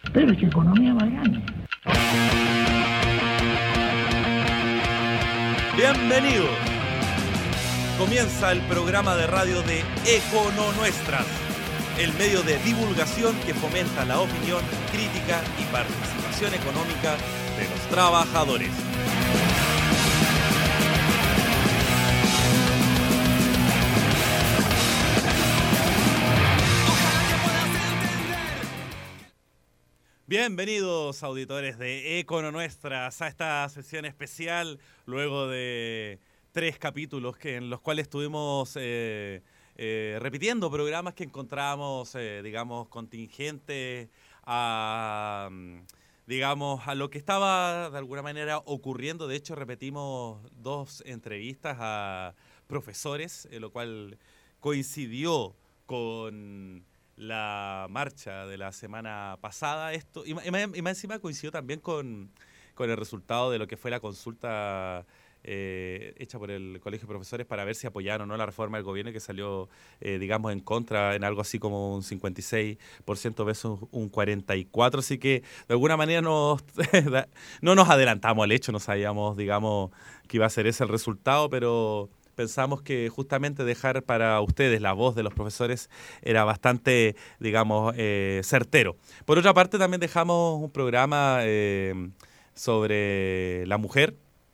Pero que economía más grande. Bienvenidos. Comienza el programa de radio de Econonuestras, el medio de divulgación que fomenta la opinión, crítica y participación económica de los trabajadores. Bienvenidos, auditores de Econonuestras, a esta sesión especial luego de 3 capítulos en los cuales estuvimos repitiendo programas que encontrábamos, contingentes a lo que estaba de alguna manera ocurriendo. De hecho, repetimos 2 entrevistas a profesores, lo cual coincidió con la marcha de la semana pasada. Esto y más encima coincidió también con el resultado de lo que fue la consulta hecha por el Colegio de Profesores para ver si apoyaron o no la reforma del gobierno, que salió, en contra, en algo así como un 56% versus un 44%. Así que, de alguna manera, no nos adelantamos al hecho, no sabíamos, que iba a ser ese el resultado, pero pensamos que justamente dejar para ustedes la voz de los profesores era bastante, certero. Por otra parte, también dejamos un programa sobre la mujer,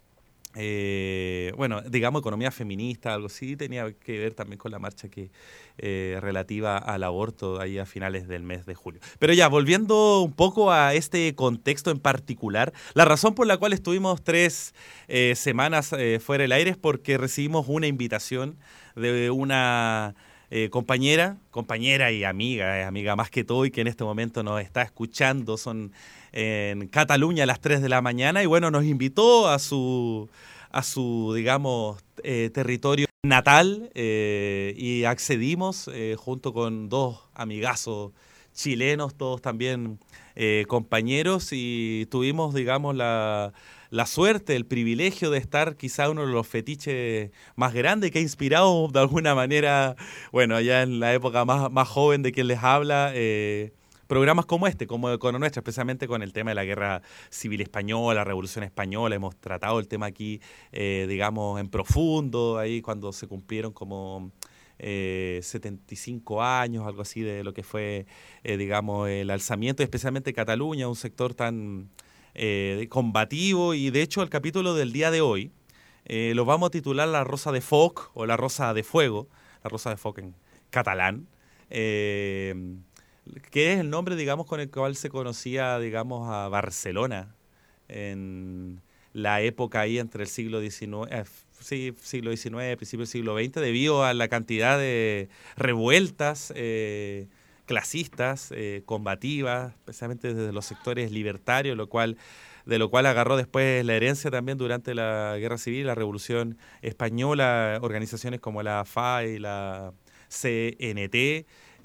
economía feminista, algo así, tenía que ver también con la marcha relativa al aborto ahí a finales del mes de julio. Pero ya, volviendo un poco a este contexto en particular, la razón por la cual estuvimos 3 semanas fuera del aire es porque recibimos una invitación de una compañera y amiga más que todo, y que en este momento nos está escuchando. Son en Cataluña a las 3 de la mañana y bueno, nos invitó a su territorio natal, y accedimos junto con 2 amigazos chilenos, todos también compañeros, y tuvimos, la suerte, el privilegio de estar quizá uno de los fetiches más grandes que ha inspirado de alguna manera, allá en la época más joven de quien les habla, programas como este, como Econonuestra, especialmente con el tema de la Guerra Civil Española, Revolución Española. Hemos tratado el tema aquí, en profundo, ahí cuando se cumplieron como 75 años, algo así, de lo que fue, el alzamiento, especialmente Cataluña, un sector tan combativo. Y de hecho el capítulo del día de hoy lo vamos a titular La Rosa de Foc, o La Rosa de Fuego, La Rosa de Foc en catalán, que es el nombre, con el cual se conocía, a Barcelona en la época ahí entre el siglo XIX, siglo XIX, principio del siglo XX, debido a la cantidad de revueltas clasistas, combativas, especialmente desde los sectores libertarios, de lo cual agarró después la herencia también durante la Guerra Civil, la Revolución Española, organizaciones como la FA y la CNT,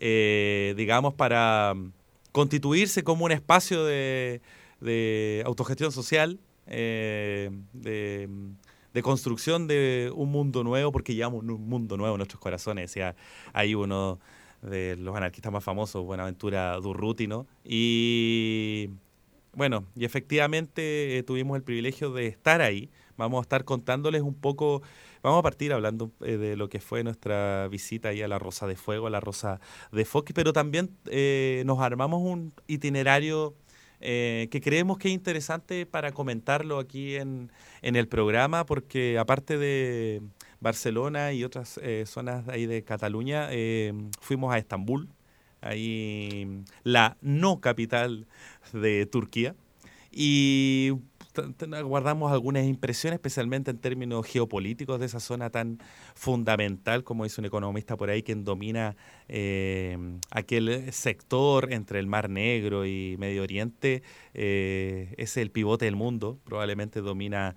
para constituirse como un espacio de autogestión social, de construcción de un mundo nuevo, porque llevamos un mundo nuevo en nuestros corazones. Decía ahí uno de los anarquistas más famosos, Buenaventura Durruti, ¿no? Y efectivamente tuvimos el privilegio de estar ahí. Vamos a estar contándoles un poco. Vamos a partir hablando de lo que fue nuestra visita ahí a la Rosa de Fuego, a la Rosa de Foc, pero también nos armamos un itinerario que creemos que es interesante para comentarlo aquí en el programa, porque aparte de Barcelona y otras zonas ahí de Cataluña, fuimos a Estambul, ahí la no capital de Turquía, y guardamos algunas impresiones, especialmente en términos geopolíticos, de esa zona tan fundamental, como dice un economista por ahí, quien domina aquel sector entre el Mar Negro y Medio Oriente. Es el pivote del mundo, probablemente domina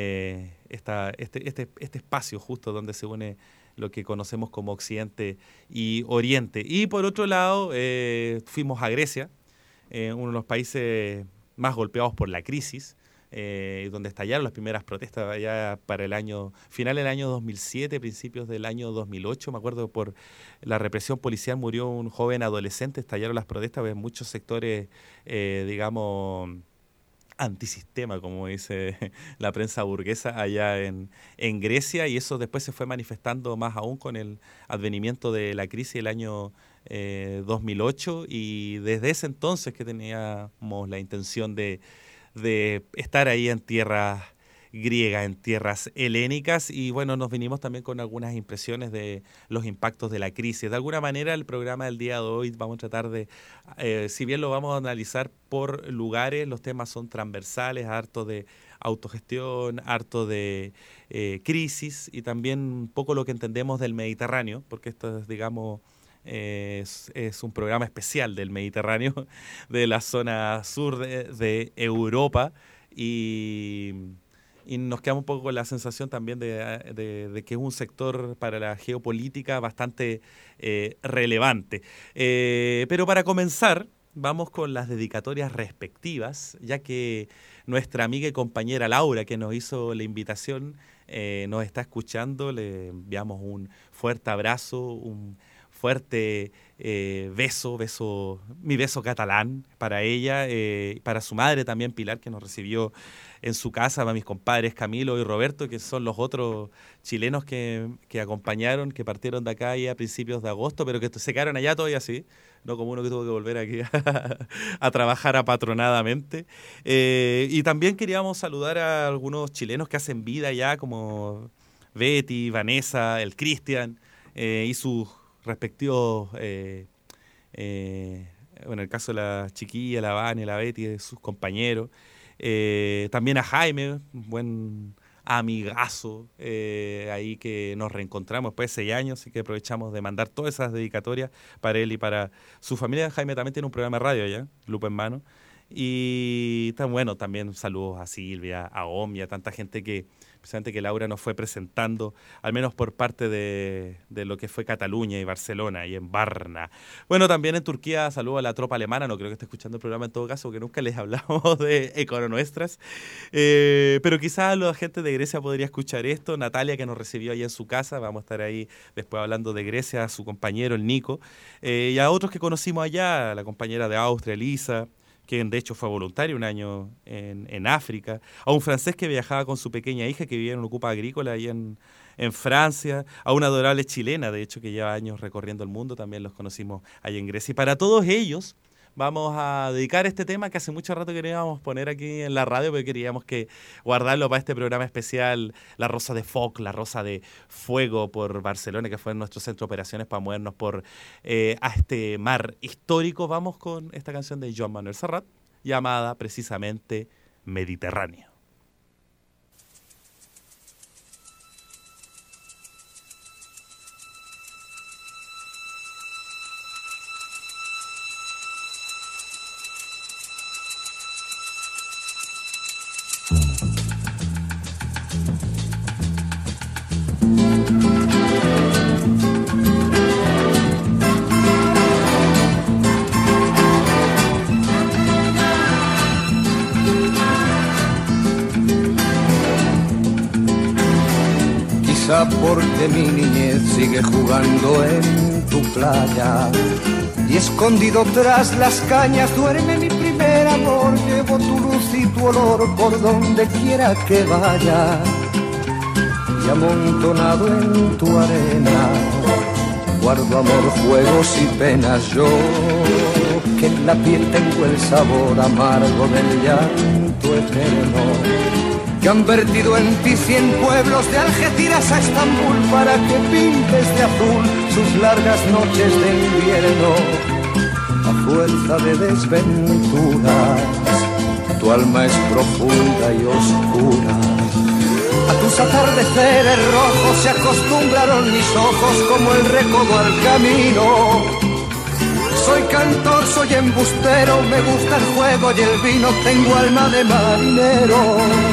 este espacio justo donde se une lo que conocemos como Occidente y Oriente. Y por otro lado, fuimos a Grecia, uno de los países más golpeados por la crisis, donde estallaron las primeras protestas allá para el año final del año 2007, principios del año 2008. Me acuerdo, por la represión policial murió un joven adolescente, estallaron las protestas en muchos sectores, digamos, antisistema, como dice la prensa burguesa allá en Grecia, y eso después se fue manifestando más aún con el advenimiento de la crisis del año 2008, y desde ese entonces que teníamos la intención de estar ahí en tierras griegas, en tierras helénicas, y bueno, nos vinimos también con algunas impresiones de los impactos de la crisis. De alguna manera, el programa del día de hoy vamos a tratar de, si bien lo vamos a analizar por lugares, los temas son transversales, harto de autogestión, harto de crisis, y también un poco lo que entendemos del Mediterráneo, porque esto es, digamos, es un programa especial del Mediterráneo, de la zona sur de Europa, y nos quedamos un poco con la sensación también de que es un sector para la geopolítica bastante relevante. Pero para comenzar, vamos con las dedicatorias respectivas, ya que nuestra amiga y compañera Laura, que nos hizo la invitación, nos está escuchando. Le enviamos un fuerte abrazo, un fuerte mi beso catalán para ella, para su madre también, Pilar, que nos recibió en su casa, para mis compadres Camilo y Roberto, que son los otros chilenos que acompañaron, que partieron de acá ya a principios de agosto, pero que se quedaron allá todavía así, no como uno que tuvo que volver aquí a trabajar apatronadamente. Y también queríamos saludar a algunos chilenos que hacen vida allá, como Betty, Vanessa, el Cristian, y sus respectivos, bueno, en el caso de la chiquilla, la Vane, la Betty, de sus compañeros. También a Jaime, un buen amigazo, ahí que nos reencontramos después de 6 años, así que aprovechamos de mandar todas esas dedicatorias para él y para su familia. Jaime también tiene un programa de radio allá, Lupa en Mano. Y bueno, también saludos a Silvia, a Omi, a tanta gente que, precisamente, que Laura nos fue presentando, al menos por parte de lo que fue Cataluña y Barcelona y en Varna. Bueno, también en Turquía, saludos a la tropa alemana, no creo que esté escuchando el programa en todo caso, porque nunca les hablamos de Econonuestras, pero quizás la gente de Grecia podría escuchar esto. Natalia, que nos recibió ahí en su casa, vamos a estar ahí después hablando de Grecia, a su compañero, el Nico, y a otros que conocimos allá, la compañera de Austria, Elisa, que de hecho fue voluntario un año en África, a un francés que viajaba con su pequeña hija que vivía en una ocupa agrícola ahí en Francia, a una adorable chilena, de hecho, que lleva años recorriendo el mundo, también los conocimos allá en Grecia. Y para todos ellos vamos a dedicar este tema que hace mucho rato queríamos poner aquí en la radio, porque queríamos guardarlo para este programa especial, La Rosa de Foc, La Rosa de Fuego por Barcelona, que fue nuestro centro de operaciones para movernos a este mar histórico. Vamos con esta canción de Joan Manuel Serrat, llamada precisamente Mediterráneo. Porque mi niñez sigue jugando en tu playa y escondido tras las cañas duerme mi primer amor. Llevo tu luz y tu olor por donde quiera que vaya, y amontonado en tu arena guardo amor, juegos y penas. Yo que en la piel tengo el sabor amargo del llanto eterno, que han vertido en ti 100 pueblos de Algeciras a Estambul para que pintes de azul sus largas noches de invierno. A fuerza de desventuras, tu alma es profunda y oscura. A tus atardeceres rojos se acostumbraron mis ojos como el recodo al camino. Soy cantor, soy embustero, me gusta el juego y el vino, tengo alma de marinero.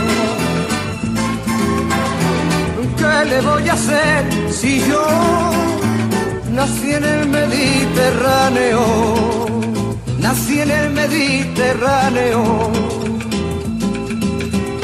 ¿Qué le voy a hacer si yo nací en el Mediterráneo? Nací en el Mediterráneo.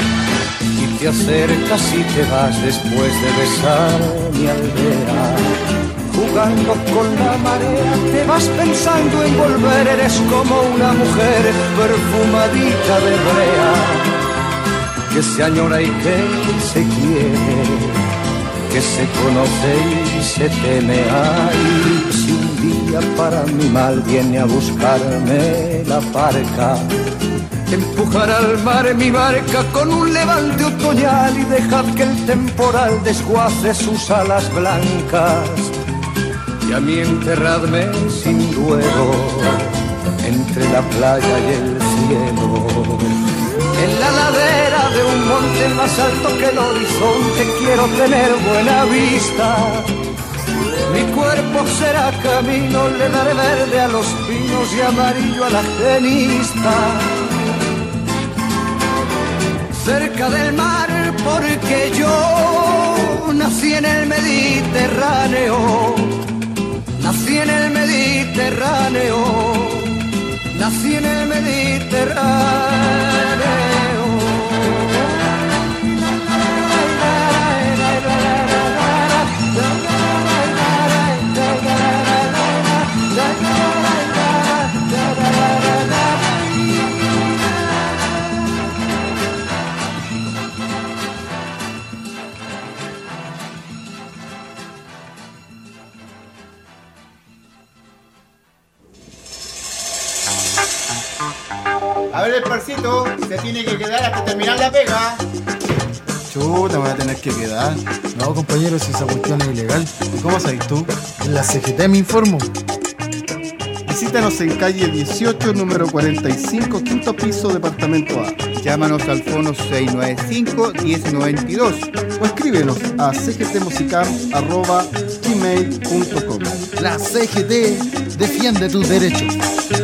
acercas y te vas después de besar mi aldea. Jugando con la marea te vas pensando en volver, eres como una mujer perfumadita de brea, que se añora y que se quiere, que se conoce y se teme. Ay, si un día para mi mal viene a buscarme la parca, empujar al mar mi barca con un levante otoñal y dejad que el temporal desguace sus alas blancas. Y a mí enterradme sin duelo entre la playa y el cielo, en la ladera de un monte más alto que el horizonte. Quiero tener buena vista, mi cuerpo será camino, le daré verde a los pinos y amarillo a la genista. Cerca del mar porque yo nací en el Mediterráneo, nací en el Mediterráneo, nací en el Mediterráneo. A ver el parcito, se tiene que quedar hasta terminar la pega. Chuta, me voy a tener que quedar. No, compañero, si esa cuestión es ilegal. ¿Y cómo sabes tú? En la CGT me informo. Visítanos en calle 18, número 45, quinto piso, departamento A. Llámanos al fono 695-1092 O escríbenos a cgtmusicam@gmail.com. La CGT defiende tus derechos.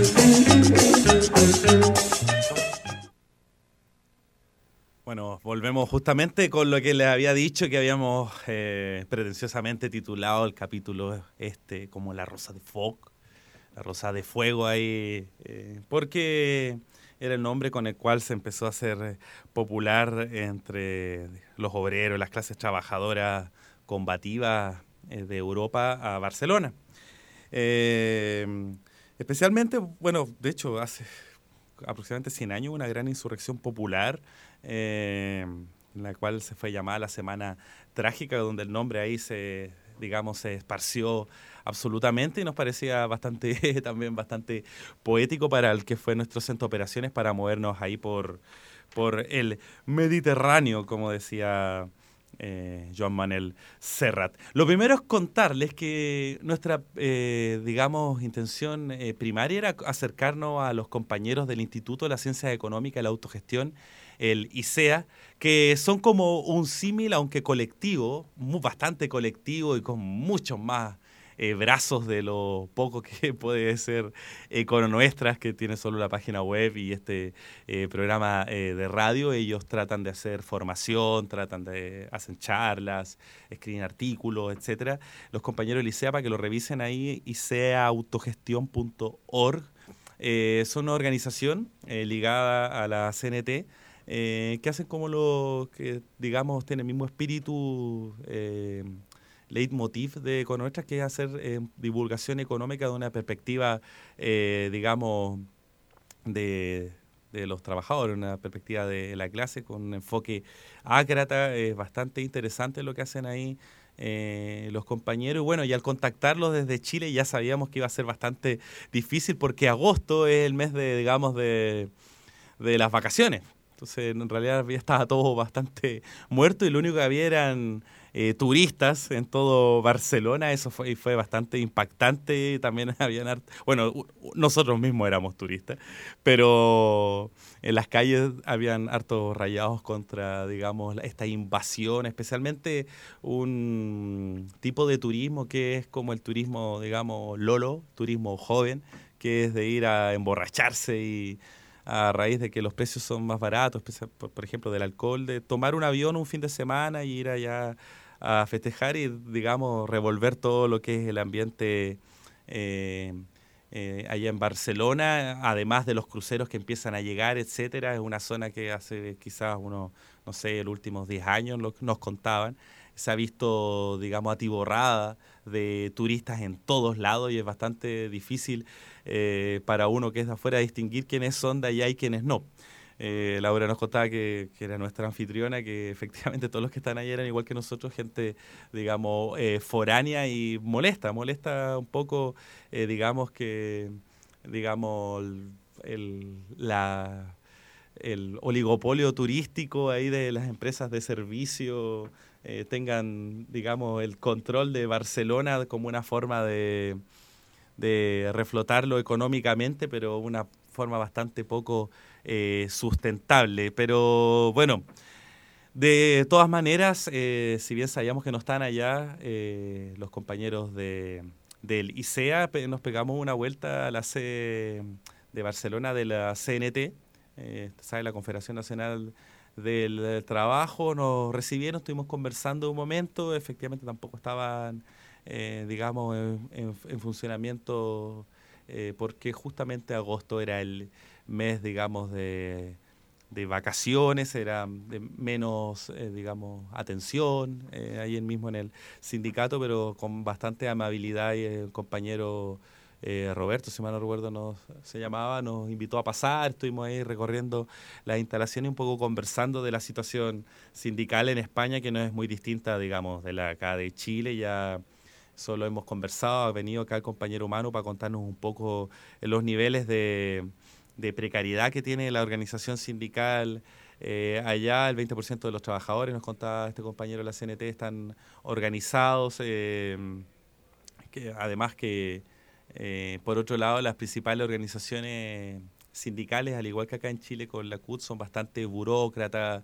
Bueno, volvemos justamente con lo que les había dicho, que habíamos pretenciosamente titulado el capítulo como La Rosa de Fuego, La Rosa de Fuego ahí, porque era el nombre con el cual se empezó a hacer popular entre los obreros, las clases trabajadoras combativas de Europa a Barcelona. Especialmente, bueno, de hecho, hace aproximadamente 100 años, una gran insurrección popular, en la cual se fue llamada la Semana Trágica, donde el nombre ahí se esparció absolutamente y nos parecía también bastante poético para el que fue nuestro centro de operaciones para movernos ahí por el Mediterráneo, como decía Joan Manuel Serrat. Lo primero es contarles que nuestra, intención primaria era acercarnos a los compañeros del Instituto de la Ciencia Económica y la Autogestión, el ICEA, que son como un símil, aunque colectivo, bastante colectivo y con muchos más brazos de lo poco que puede ser Econonuestras, que tiene solo la página web y este programa de radio. Ellos tratan de hacer formación, hacen charlas, escriben artículos, etcétera. Los compañeros del ICEA, para que lo revisen ahí, iceaautogestion.org. Son una organización ligada a la CNT, que hacen como lo que, digamos, tiene el mismo espíritu leitmotiv de Econonuestras, que es hacer divulgación económica de una perspectiva, de los trabajadores, una perspectiva de la clase, con un enfoque ácrata. Es bastante interesante lo que hacen ahí los compañeros. Y bueno, y al contactarlos desde Chile ya sabíamos que iba a ser bastante difícil, porque agosto es el mes de las vacaciones. Entonces, en realidad ya estaba todo bastante muerto y lo único que había eran turistas en todo Barcelona. Eso fue bastante impactante. También habían nosotros mismos éramos turistas, pero en las calles habían hartos rayados contra, digamos, esta invasión, especialmente un tipo de turismo que es como el turismo, digamos, lolo, turismo joven, que es de ir a emborracharse y a raíz de que los precios son más baratos, por ejemplo, del alcohol, de tomar un avión un fin de semana y ir allá a festejar y, digamos, revolver todo lo que es el ambiente allá en Barcelona, además de los cruceros que empiezan a llegar, etcétera. Es una zona que hace quizás unos, no sé, los últimos 10 años nos contaban, se ha visto, digamos, atiborrada de turistas en todos lados y es bastante difícil para uno que es de afuera distinguir quiénes son de allá y quiénes no. Laura nos contaba que era nuestra anfitriona, que efectivamente todos los que están allá eran igual que nosotros, gente, digamos, foránea y molesta un poco, digamos, el oligopolio turístico ahí de las empresas de servicio tengan, digamos, el control de Barcelona como una forma de reflotarlo económicamente, pero una forma bastante poco sustentable. Pero bueno, de todas maneras, si bien sabíamos que no están allá, los compañeros del ICEA, nos pegamos una vuelta a la sede de Barcelona de la CNT, ¿sabe? La Confederación Nacional del Trabajo. Nos recibieron, estuvimos conversando un momento, efectivamente tampoco estaban, digamos, en funcionamiento, porque justamente agosto era el mes, digamos, de vacaciones, era de menos, digamos, atención, ahí mismo en el sindicato, pero con bastante amabilidad, y el compañero Roberto, si mal no recuerdo, se llamaba, nos invitó a pasar, estuvimos ahí recorriendo las instalaciones y un poco conversando de la situación sindical en España, que no es muy distinta, digamos, de la acá de Chile. Ya solo hemos conversado, ha venido acá el compañero humano para contarnos un poco los niveles de precariedad que tiene la organización sindical. Allá el 20% de los trabajadores, nos contaba este compañero de la CNT, están organizados, que además que por otro lado, las principales organizaciones sindicales, al igual que acá en Chile con la CUT, son bastante burócratas,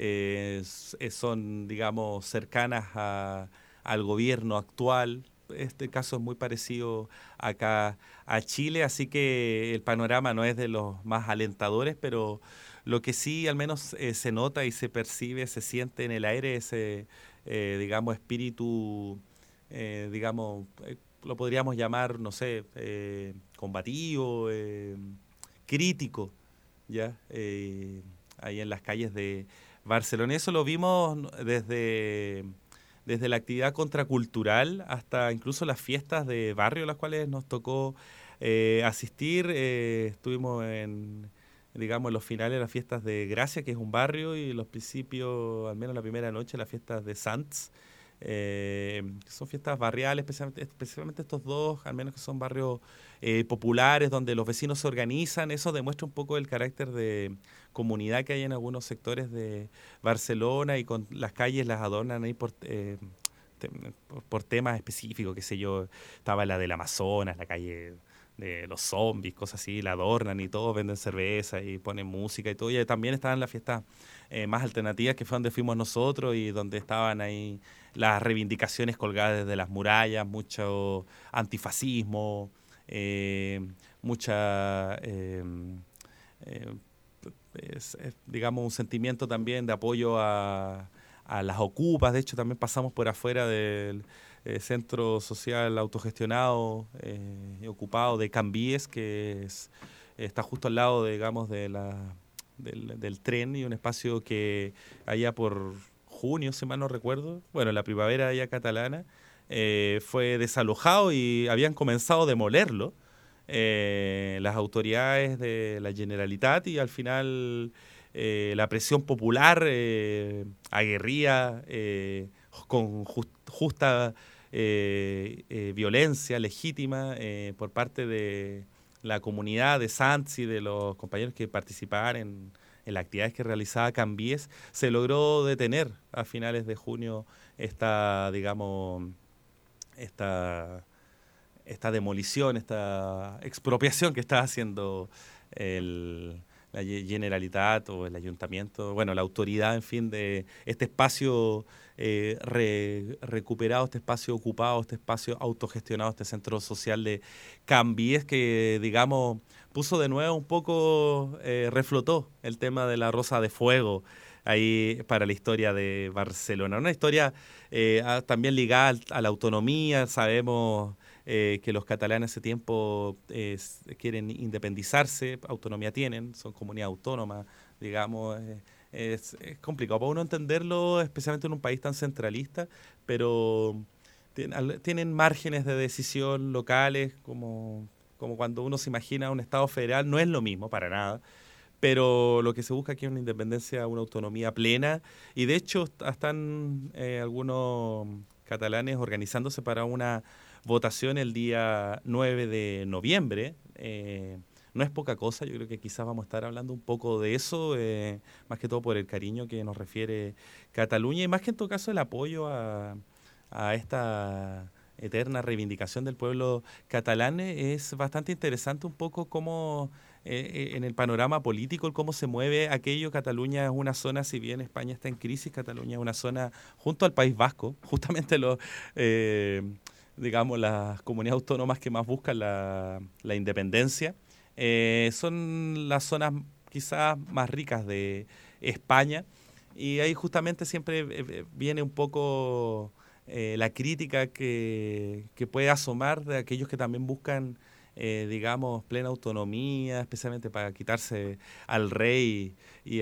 son, digamos, cercanas al gobierno actual. Este caso es muy parecido acá a Chile, así que el panorama no es de los más alentadores, pero lo que sí al menos se nota y se percibe, se siente en el aire ese, digamos, espíritu, digamos, lo podríamos llamar, no sé, combativo, crítico, ¿ya? Ahí en las calles de Barcelona. Eso lo vimos desde la actividad contracultural hasta incluso las fiestas de barrio a las cuales nos tocó asistir. Estuvimos digamos, en los finales de las fiestas de Gracia, que es un barrio, y los principios, al menos la primera noche, las fiestas de Sants. Son fiestas barriales, especialmente estos dos, al menos que son barrios populares, donde los vecinos se organizan. Eso demuestra un poco el carácter de comunidad que hay en algunos sectores de Barcelona, y con las calles las adornan ahí por temas específicos, qué sé yo. Estaba la del Amazonas, la calle de los zombies, cosas así, la adornan y todo, venden cerveza y ponen música y todo. Y también estaban las fiestas más alternativas, que fue donde fuimos nosotros y donde estaban ahí las reivindicaciones colgadas desde las murallas, mucho antifascismo, mucha, digamos, un sentimiento también de apoyo a las ocupas. De hecho, también pasamos por afuera del centro social autogestionado y ocupado de Cambies, que está justo al lado, digamos, del tren, y un espacio que allá por junio, si mal no recuerdo, bueno, la primavera allá catalana, fue desalojado y habían comenzado a demolerlo las autoridades de la Generalitat, y al final la presión popular aguerrida con justa violencia legítima por parte de la comunidad de Sants y de los compañeros que participaban en las actividades que realizaba Cambies, se logró detener a finales de junio esta demolición, esta expropiación que está haciendo la Generalitat o el ayuntamiento, bueno, la autoridad, en fin, de este espacio recuperado, este espacio ocupado, este espacio autogestionado, este centro social de Cambies, que, digamos, puso de nuevo un poco, reflotó el tema de la Rosa de Fuego ahí para la historia de Barcelona. Una historia también ligada a la autonomía. Sabemos que los catalanes hace tiempo quieren independizarse, autonomía tienen, son comunidad autónoma, digamos. Es complicado para uno entenderlo, especialmente en un país tan centralista, pero tienen márgenes de decisión locales, como cuando uno se imagina un Estado federal, no es lo mismo para nada, pero lo que se busca aquí es una independencia, una autonomía plena, y de hecho están algunos catalanes organizándose para una votación el día 9 de noviembre. No es poca cosa, yo creo que quizás vamos a estar hablando un poco de eso, más que todo por el cariño que nos refiere Cataluña y más que en todo caso el apoyo a esta eterna reivindicación del pueblo catalán. Es bastante interesante un poco cómo en el panorama político cómo se mueve aquello. Cataluña es una zona, si bien España está en crisis, Cataluña es una zona junto al País Vasco, justamente digamos las comunidades autónomas que más buscan la independencia. Son las zonas quizás más ricas de España y ahí justamente siempre viene un poco la crítica que puede asomar de aquellos que también buscan, digamos, plena autonomía, especialmente para quitarse al rey y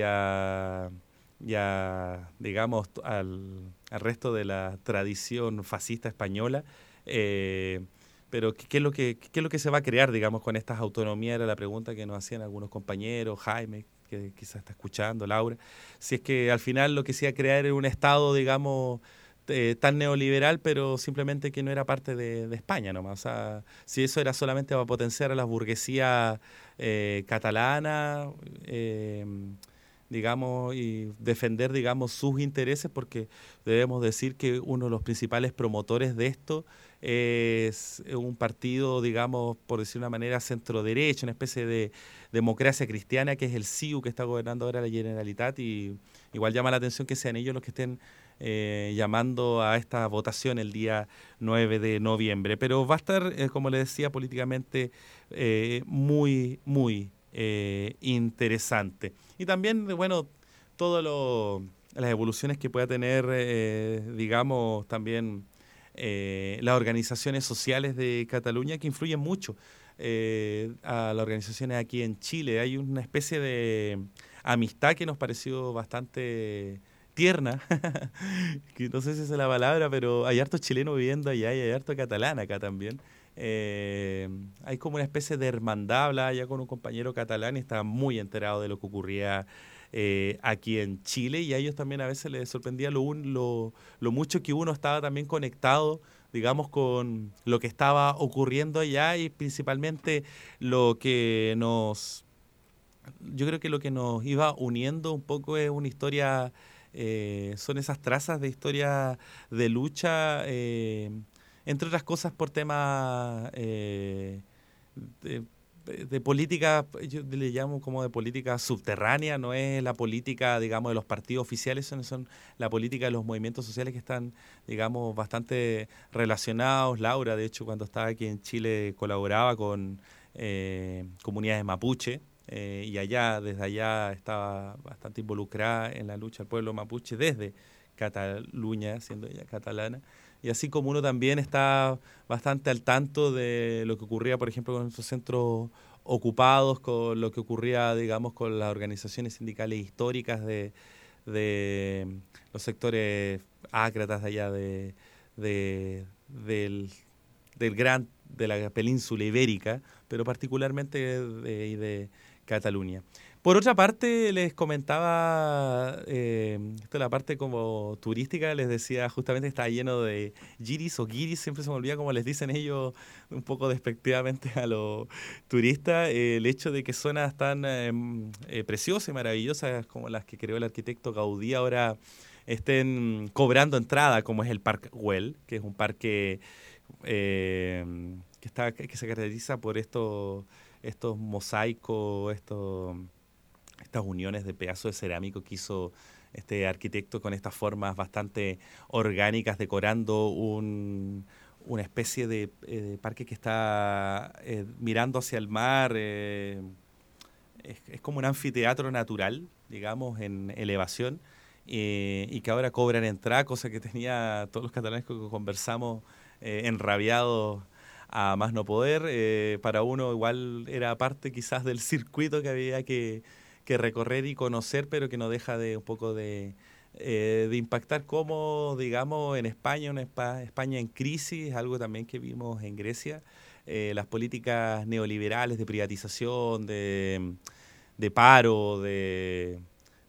digamos, al resto de la tradición fascista española. Pero ¿qué es lo que se va a crear, digamos, con estas autonomías? Era la pregunta que nos hacían algunos compañeros, Jaime, que quizás está escuchando, Laura. Si es que al final lo que se iba a crear era un Estado, digamos, tan neoliberal, pero simplemente que no era parte de España nomás. O sea, si eso era solamente para potenciar a la burguesía catalana, digamos, y defender, digamos, sus intereses, porque debemos decir que uno de los principales promotores de esto es un partido, digamos, por decir una manera, centro-derecha, una especie de democracia cristiana, que es el CIU, que está gobernando ahora la Generalitat, y igual llama la atención que sean ellos los que estén llamando a esta votación el día 9 de noviembre. Pero va a estar, como les decía, políticamente muy, muy interesante. Y también, bueno, todas las evoluciones que pueda tener, digamos, también las organizaciones sociales de Cataluña, que influyen mucho a las organizaciones aquí en Chile. Hay una especie de amistad que nos pareció bastante tierna, que no sé si es la palabra, pero hay hartos chilenos viviendo allá y hay harto catalán acá también. Hay como una especie de hermandad. Hablaba ya con un compañero catalán y estaba muy enterado de lo que ocurría aquí en Chile, y a ellos también a veces les sorprendía lo mucho que uno estaba también conectado, digamos, con lo que estaba ocurriendo allá, y principalmente yo creo que lo que nos iba uniendo un poco es una historia, son esas trazas de historia de lucha, entre otras cosas por temas de política, yo le llamo como de política subterránea. No es la política, digamos, de los partidos oficiales, son la política de los movimientos sociales que están, digamos, bastante relacionados. Laura, de hecho, cuando estaba aquí en Chile, colaboraba con comunidades mapuche, y desde allá estaba bastante involucrada en la lucha del pueblo mapuche desde Cataluña, siendo ella catalana. Y así como uno también está bastante al tanto de lo que ocurría, por ejemplo, con nuestros centros ocupados, con lo que ocurría, digamos, con las organizaciones sindicales históricas de los sectores ácratas de allá de la península ibérica, pero particularmente de Cataluña. Por otra parte, les comentaba, esta es la parte como turística, les decía justamente que está lleno de guiris o guiris, siempre se me olvida cómo les dicen ellos un poco despectivamente a los turistas, el hecho de que zonas tan preciosas y maravillosas como las que creó el arquitecto Gaudí ahora estén cobrando entrada, como es el Parc Güell, que es un parque que se caracteriza por estos mosaicos, estas uniones de pedazos de cerámico que hizo este arquitecto con estas formas bastante orgánicas, decorando una especie de parque que está mirando hacia el mar. Es como un anfiteatro natural, digamos, en elevación, y que ahora cobran entrada, cosa que tenía todos los catalanes que conversamos enrabiados a más no poder. Para uno igual era parte quizás del circuito que había que recorrer y conocer, pero que no deja de un poco de impactar como, digamos, en España, España en crisis, algo también que vimos en Grecia, las políticas neoliberales de privatización, de paro, de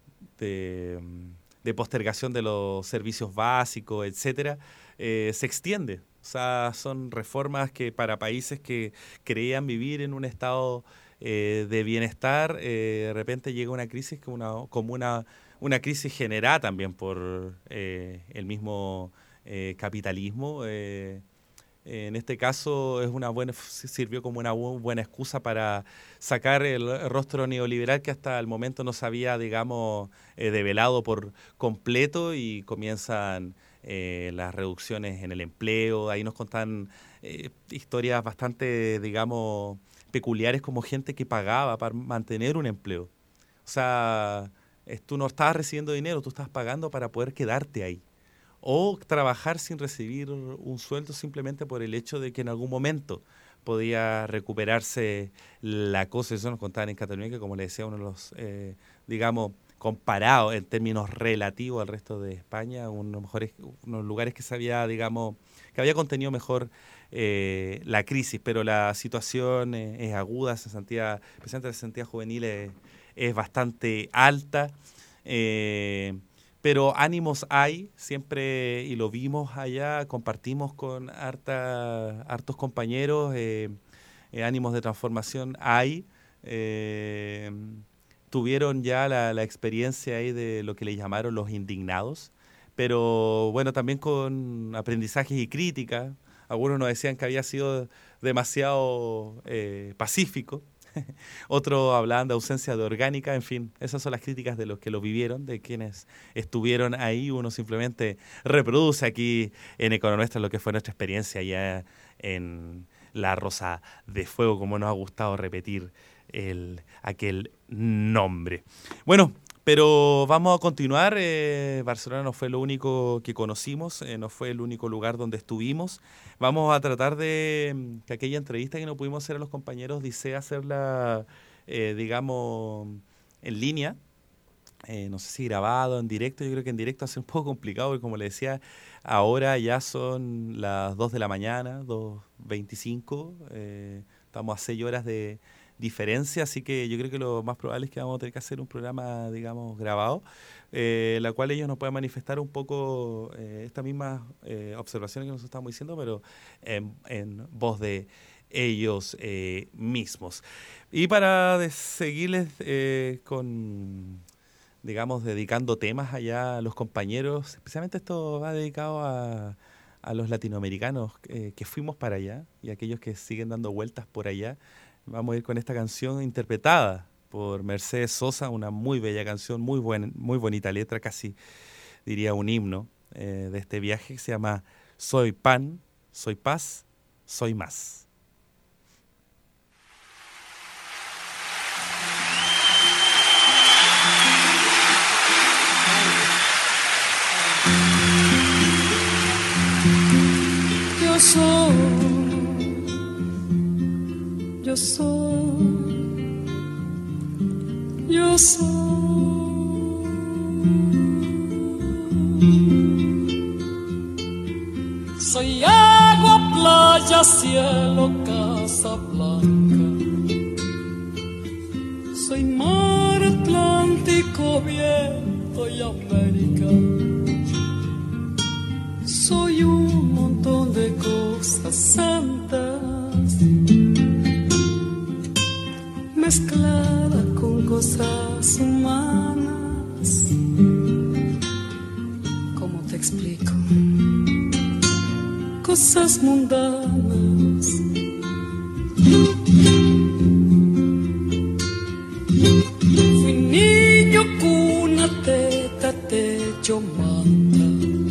postergación de los servicios básicos, etcétera, se extiende. O sea, son reformas que para países que creían vivir en un estado de bienestar, de repente llega una crisis como una crisis generada también por el mismo capitalismo. En este caso sirvió como una buena excusa para sacar el rostro neoliberal que hasta el momento no se había, digamos, develado por completo, y comienzan las reducciones en el empleo. Ahí nos contan historias bastante, digamos, peculiares, como gente que pagaba para mantener un empleo. O sea, tú no estabas recibiendo dinero, tú estás pagando para poder quedarte ahí. O trabajar sin recibir un sueldo simplemente por el hecho de que en algún momento podía recuperarse la cosa. Eso nos contaban en Cataluña, que como le decía, uno de los, digamos, comparado en términos relativos al resto de España, unos lugares que se había, digamos, que había contenido mejor la crisis, pero la situación es aguda, especialmente la cesantía juvenil es bastante alta. Pero ánimos hay, siempre, y lo vimos allá, compartimos con hartos compañeros, ánimos de transformación hay. Tuvieron ya la experiencia ahí de lo que le llamaron los indignados, pero bueno, también con aprendizajes y críticas. Algunos nos decían que había sido demasiado pacífico. Otros hablaban de ausencia de orgánica. En fin, esas son las críticas de los que lo vivieron, de quienes estuvieron ahí. Uno simplemente reproduce aquí en Econonuestra lo que fue nuestra experiencia allá en La Rosa de Fuego, como nos ha gustado repetir aquel nombre. Bueno, pero vamos a continuar. Barcelona no fue lo único que conocimos, no fue el único lugar donde estuvimos. Vamos a tratar de que aquella entrevista que no pudimos hacer a los compañeros dice hacerla, digamos, en línea. No sé si grabado, en directo. Yo creo que en directo hace un poco complicado, porque como le decía, ahora ya son las 2 de la mañana, 2:25. Estamos a 6 horas de diferencia, así que yo creo que lo más probable es que vamos a tener que hacer un programa, digamos, grabado, la cual ellos nos puedan manifestar un poco estas mismas observaciones que nosotros estamos diciendo, pero en voz de ellos mismos. Y para seguirles con, digamos, dedicando temas allá a los compañeros, especialmente esto va dedicado a los latinoamericanos que fuimos para allá y aquellos que siguen dando vueltas por allá. Vamos a ir con esta canción interpretada por Mercedes Sosa, una muy bella canción, muy bonita letra, casi diría un himno de este viaje, que se llama Soy Pan, Soy Paz, Soy Más. Yo soy agua, playa, cielo, casa blanca. Soy mar, Atlántico, viento y América. Soy un montón de cosas santas mezclada con cosas humanas. ¿Cómo te explico? Cosas mundanas. Fui niño, cuna, teta, techo, manta.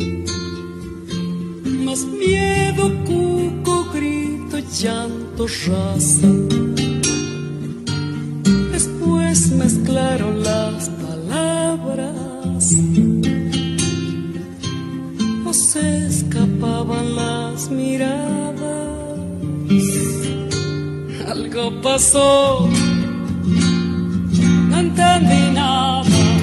Más miedo, cuco, grito, llanto, raza. Después mezclaron las palabras, o se escapaban las miradas. pasó, no entendí nada.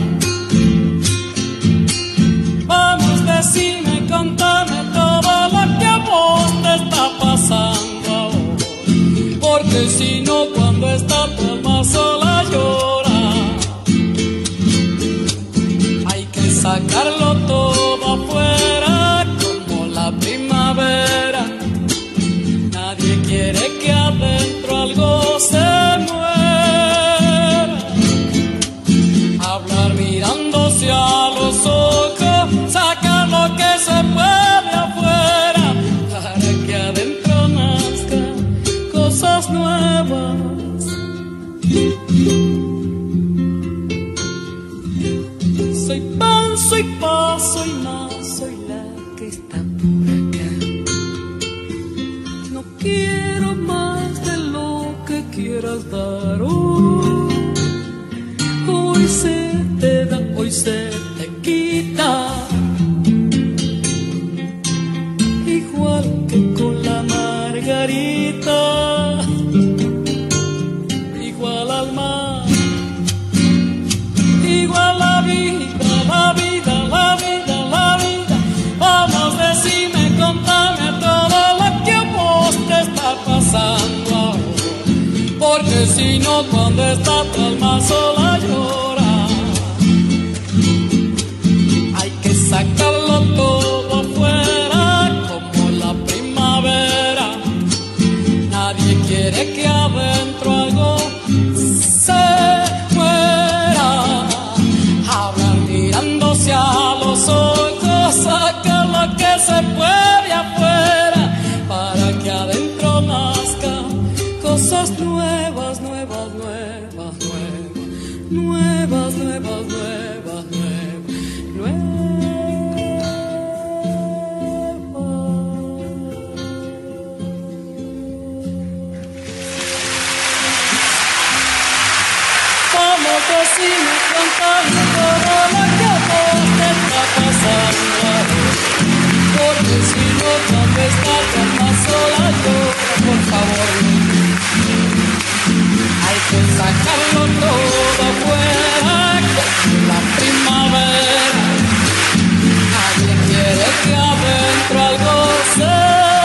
Vamos, decime, contame todo lo que a vos te está pasando ahora, porque si no, cuando está tu alma sola llora. Hay que sacarlo todo afuera como la primavera. Nadie quiere que adentro algo se muera. Hablar mirándose a los ojos, sacar lo que se puede afuera, para que adentro nazcan cosas nuevas. Soy pan, soy paz, soy más, soy la que está por acá. No quiero más de lo que quieras dar hoy. Hoy se te da, hoy se te quita. Igual que con la margarita, igual al mar, igual la vida, la vida, la vida, la vida. Vamos, decime, contame todo lo que a vos te está pasando ahora, porque si no, cuando está tu alma sola llora. Hay que sacarlo todo afuera como la primavera. Nadie quiere que adentro algo se muera. Hablar mirándose a los ojos, sacar lo que se puede afuera, para que adentro nazcan cosas nuevas, nuevas, nuevas, nuevas, nuevas, nuevas, nuevas, nuevas. Vamos, decime, contame todo lo que a vos te está pasando, porque si no, cuando está tu alma sola llora, por favor. Hay que sacarlo todo afuera como la primavera. Nadie quiere que adentro algo se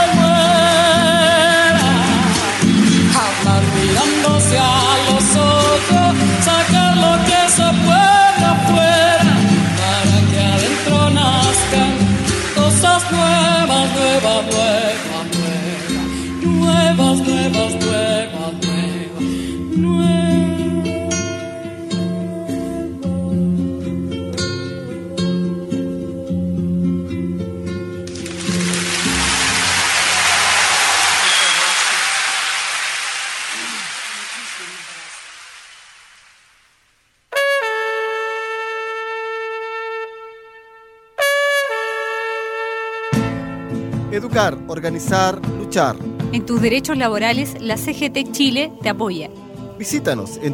muera. Hablar mirándose a los ojos, sacar lo que se puede afuera, para que adentro nazcan cosas nuevas, nuevas, nuevas, nuevas, nuevas, nuevas, nuevas, nuevas, nuevas. Educar, organizar, luchar. En tus derechos laborales, la CGT Chile te apoya. Visítanos en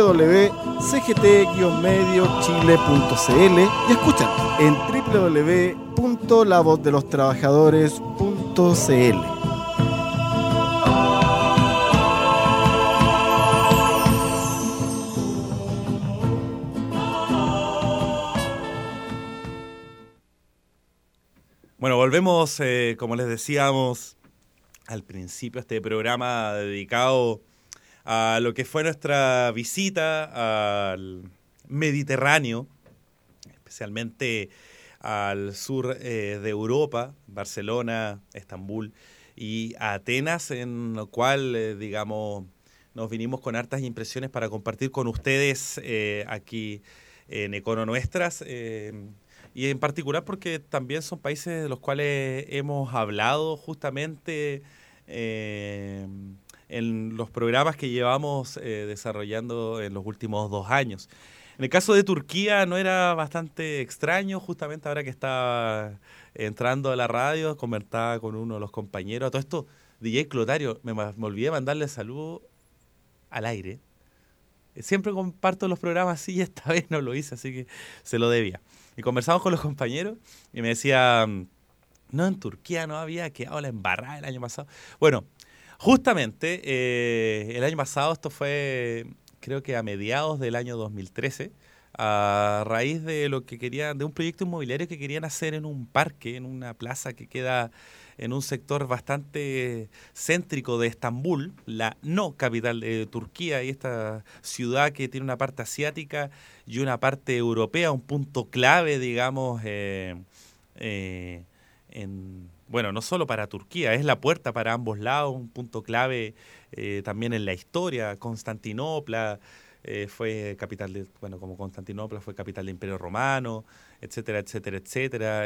www.cgt-mediochile.cl y escúchanos en www.lavozdelostrabajadores.cl. Bueno, volvemos, como les decíamos al principio, a este programa dedicado a lo que fue nuestra visita al Mediterráneo, especialmente al sur de Europa, Barcelona, Estambul y Atenas, en lo cual, digamos, nos vinimos con hartas impresiones para compartir con ustedes aquí en Econo Nuestras. Y en particular porque también son países de los cuales hemos hablado justamente en los programas que llevamos desarrollando en los últimos 2 años. En el caso de Turquía no era bastante extraño, justamente ahora que estaba entrando a la radio, conversaba con uno de los compañeros. A todo esto, DJ Clotario, me olvidé mandarle saludo al aire. Siempre comparto los programas así y esta vez no lo hice, así que se lo debía. Y conversamos con los compañeros y me decía, no, en Turquía no había quedado la embarrada el año pasado. Bueno, Justamente, el año pasado, esto fue, creo que a mediados del año 2013, a raíz de lo que querían, de un proyecto inmobiliario que querían hacer en un parque, en una plaza que queda en un sector bastante céntrico de Estambul, la no capital de Turquía, y esta ciudad que tiene una parte asiática y una parte europea, un punto clave, digamos, bueno, no solo para Turquía, es la puerta para ambos lados, un punto clave también en la historia. Constantinopla fue capital de, bueno, como Constantinopla fue capital del Imperio Romano, etcétera, etcétera, etcétera.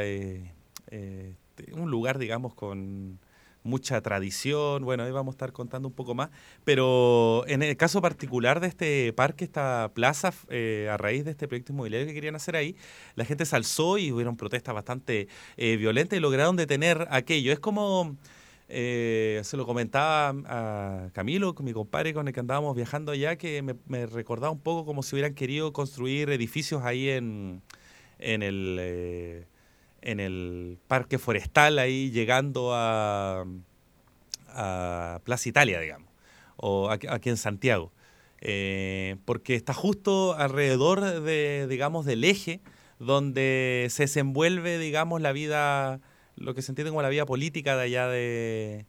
Un lugar, digamos, con mucha tradición. Bueno, ahí vamos a estar contando un poco más. Pero en el caso particular de este parque, esta plaza, a raíz de este proyecto inmobiliario que querían hacer ahí, la gente se alzó y hubieron protestas bastante violentas y lograron detener aquello. Es como, se lo comentaba a Camilo, mi compadre con el que andábamos viajando allá, que me recordaba un poco como si hubieran querido construir edificios ahí en el parque forestal, ahí llegando a Plaza Italia, digamos, o aquí en Santiago, porque está justo alrededor de, digamos, del eje donde se desenvuelve, digamos, la vida, lo que se entiende como la vida política de allá de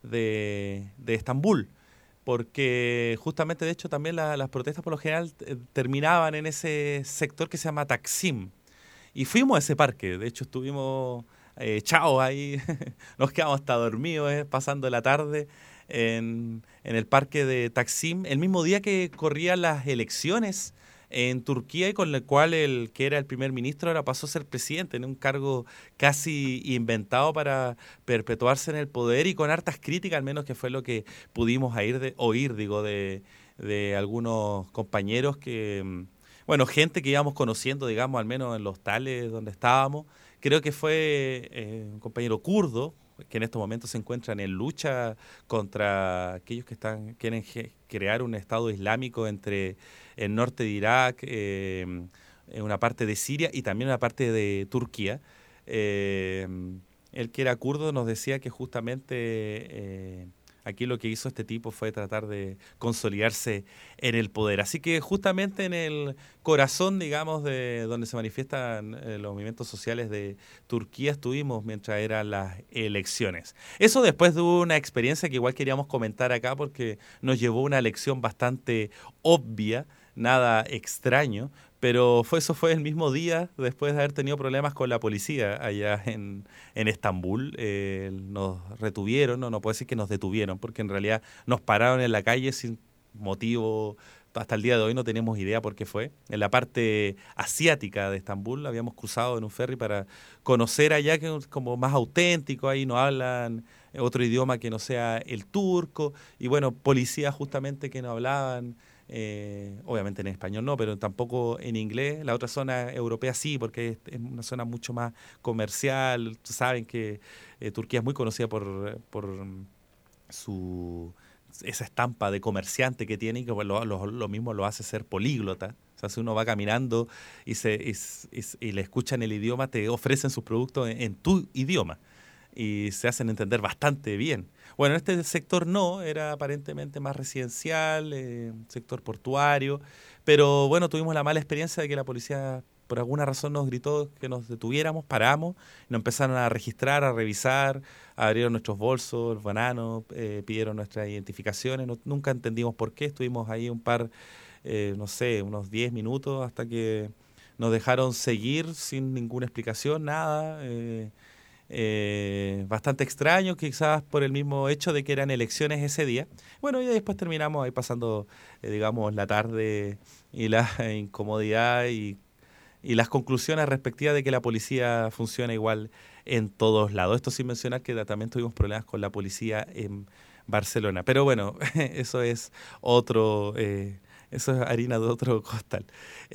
Estambul, porque justamente, de hecho, también las protestas por lo general terminaban en ese sector que se llama Taksim. Y fuimos a ese parque, de hecho estuvimos echados ahí, nos quedamos hasta dormidos pasando la tarde en el parque de Taksim, el mismo día que corrían las elecciones en Turquía y con el cual el que era el primer ministro ahora pasó a ser presidente, en un cargo casi inventado para perpetuarse en el poder y con hartas críticas, al menos que fue lo que pudimos oír de algunos compañeros que... Bueno, gente que íbamos conociendo, digamos, al menos en los tales donde estábamos. Creo que fue un compañero kurdo, que en estos momentos se encuentran en lucha contra aquellos que quieren crear un Estado islámico entre el norte de Irak, una parte de Siria y también una parte de Turquía. El que era kurdo nos decía que justamente... aquí lo que hizo este tipo fue tratar de consolidarse en el poder. Así que justamente en el corazón, digamos, de donde se manifiestan los movimientos sociales de Turquía estuvimos mientras eran las elecciones. Eso después de una experiencia que igual queríamos comentar acá porque nos llevó una lección bastante obvia, nada extraño, pero eso fue el mismo día después de haber tenido problemas con la policía allá en Estambul. Nos retuvieron, no puedo decir que nos detuvieron, porque en realidad nos pararon en la calle sin motivo. Hasta el día de hoy no tenemos idea por qué fue. En la parte asiática de Estambul habíamos cruzado en un ferry para conocer allá, que es como más auténtico, ahí no hablan otro idioma que no sea el turco, y bueno, policías justamente que no hablaban. Obviamente en español no, pero tampoco en inglés. La otra zona europea sí, porque es una zona mucho más comercial. Saben que Turquía es muy conocida por esa estampa de comerciante que tiene y que lo mismo lo hace ser políglota. O sea, si uno va caminando y le escuchan el idioma, te ofrecen sus productos en tu idioma y se hacen entender bastante bien. Bueno, en este sector no, era aparentemente más residencial, sector portuario, pero bueno, tuvimos la mala experiencia de que la policía por alguna razón nos gritó que nos detuviéramos, paramos, nos empezaron a registrar, a revisar, abrieron nuestros bolsos, bananos, pidieron nuestras identificaciones, nunca entendimos por qué, estuvimos ahí unos 10 minutos hasta que nos dejaron seguir sin ninguna explicación, nada. Bastante extraño, quizás por el mismo hecho de que eran elecciones ese día. Bueno, y después terminamos ahí pasando, digamos, la tarde y la incomodidad y las conclusiones respectivas de que la policía funciona igual en todos lados. Esto sin mencionar que también tuvimos problemas con la policía en Barcelona. Pero bueno, eso es eso es harina de otro costal.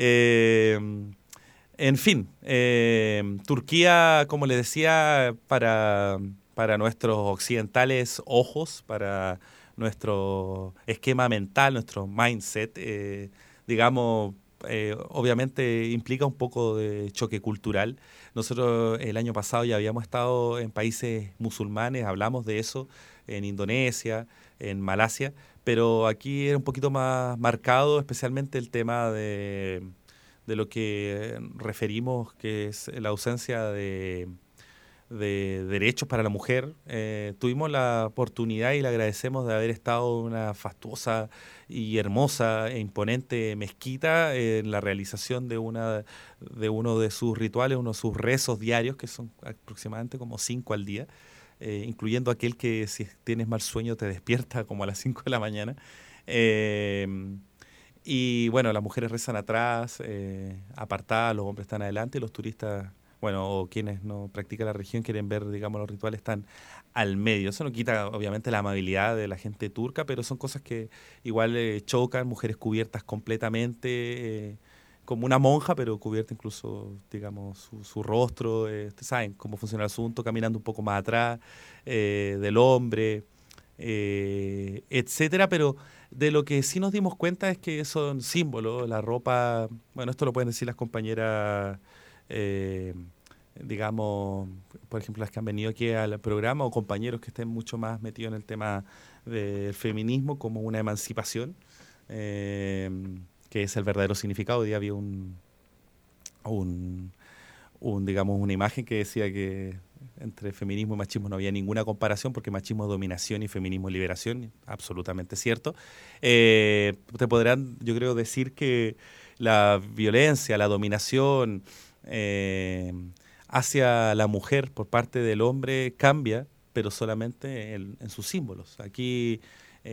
En fin, Turquía, como les decía, para nuestros occidentales ojos, para nuestro esquema mental, nuestro mindset, digamos, obviamente implica un poco de choque cultural. Nosotros el año pasado ya habíamos estado en países musulmanes, hablamos de eso en Indonesia, en Malasia, pero aquí era un poquito más marcado, especialmente el tema de lo que referimos, que es la ausencia de derechos para la mujer. Tuvimos la oportunidad y le agradecemos de haber estado en una fastuosa y hermosa e imponente mezquita en la realización de uno de sus rituales, uno de sus rezos diarios, que son aproximadamente como 5 al día, incluyendo aquel que si tienes mal sueño te despierta como a las 5 de la mañana. Y bueno, las mujeres rezan atrás, apartadas, los hombres están adelante y los turistas, bueno, o quienes no practican la religión quieren ver, digamos, los rituales, están al medio. Eso no quita, obviamente, la amabilidad de la gente turca, pero son cosas que igual chocan, mujeres cubiertas completamente, como una monja, pero cubierta incluso, digamos, su rostro. Ustedes saben cómo funciona el asunto, caminando un poco más atrás del hombre, etcétera, pero de lo que sí nos dimos cuenta es que son símbolos, la ropa, bueno, esto lo pueden decir las compañeras, digamos, por ejemplo, las que han venido aquí al programa, o compañeros que estén mucho más metidos en el tema del feminismo como una emancipación, que es el verdadero significado. Hoy día había digamos, una imagen que decía que entre feminismo y machismo no había ninguna comparación, porque machismo es dominación y feminismo es liberación, absolutamente cierto. Te podrán, yo creo, decir que la violencia, la dominación hacia la mujer por parte del hombre cambia, pero solamente en sus símbolos. Aquí,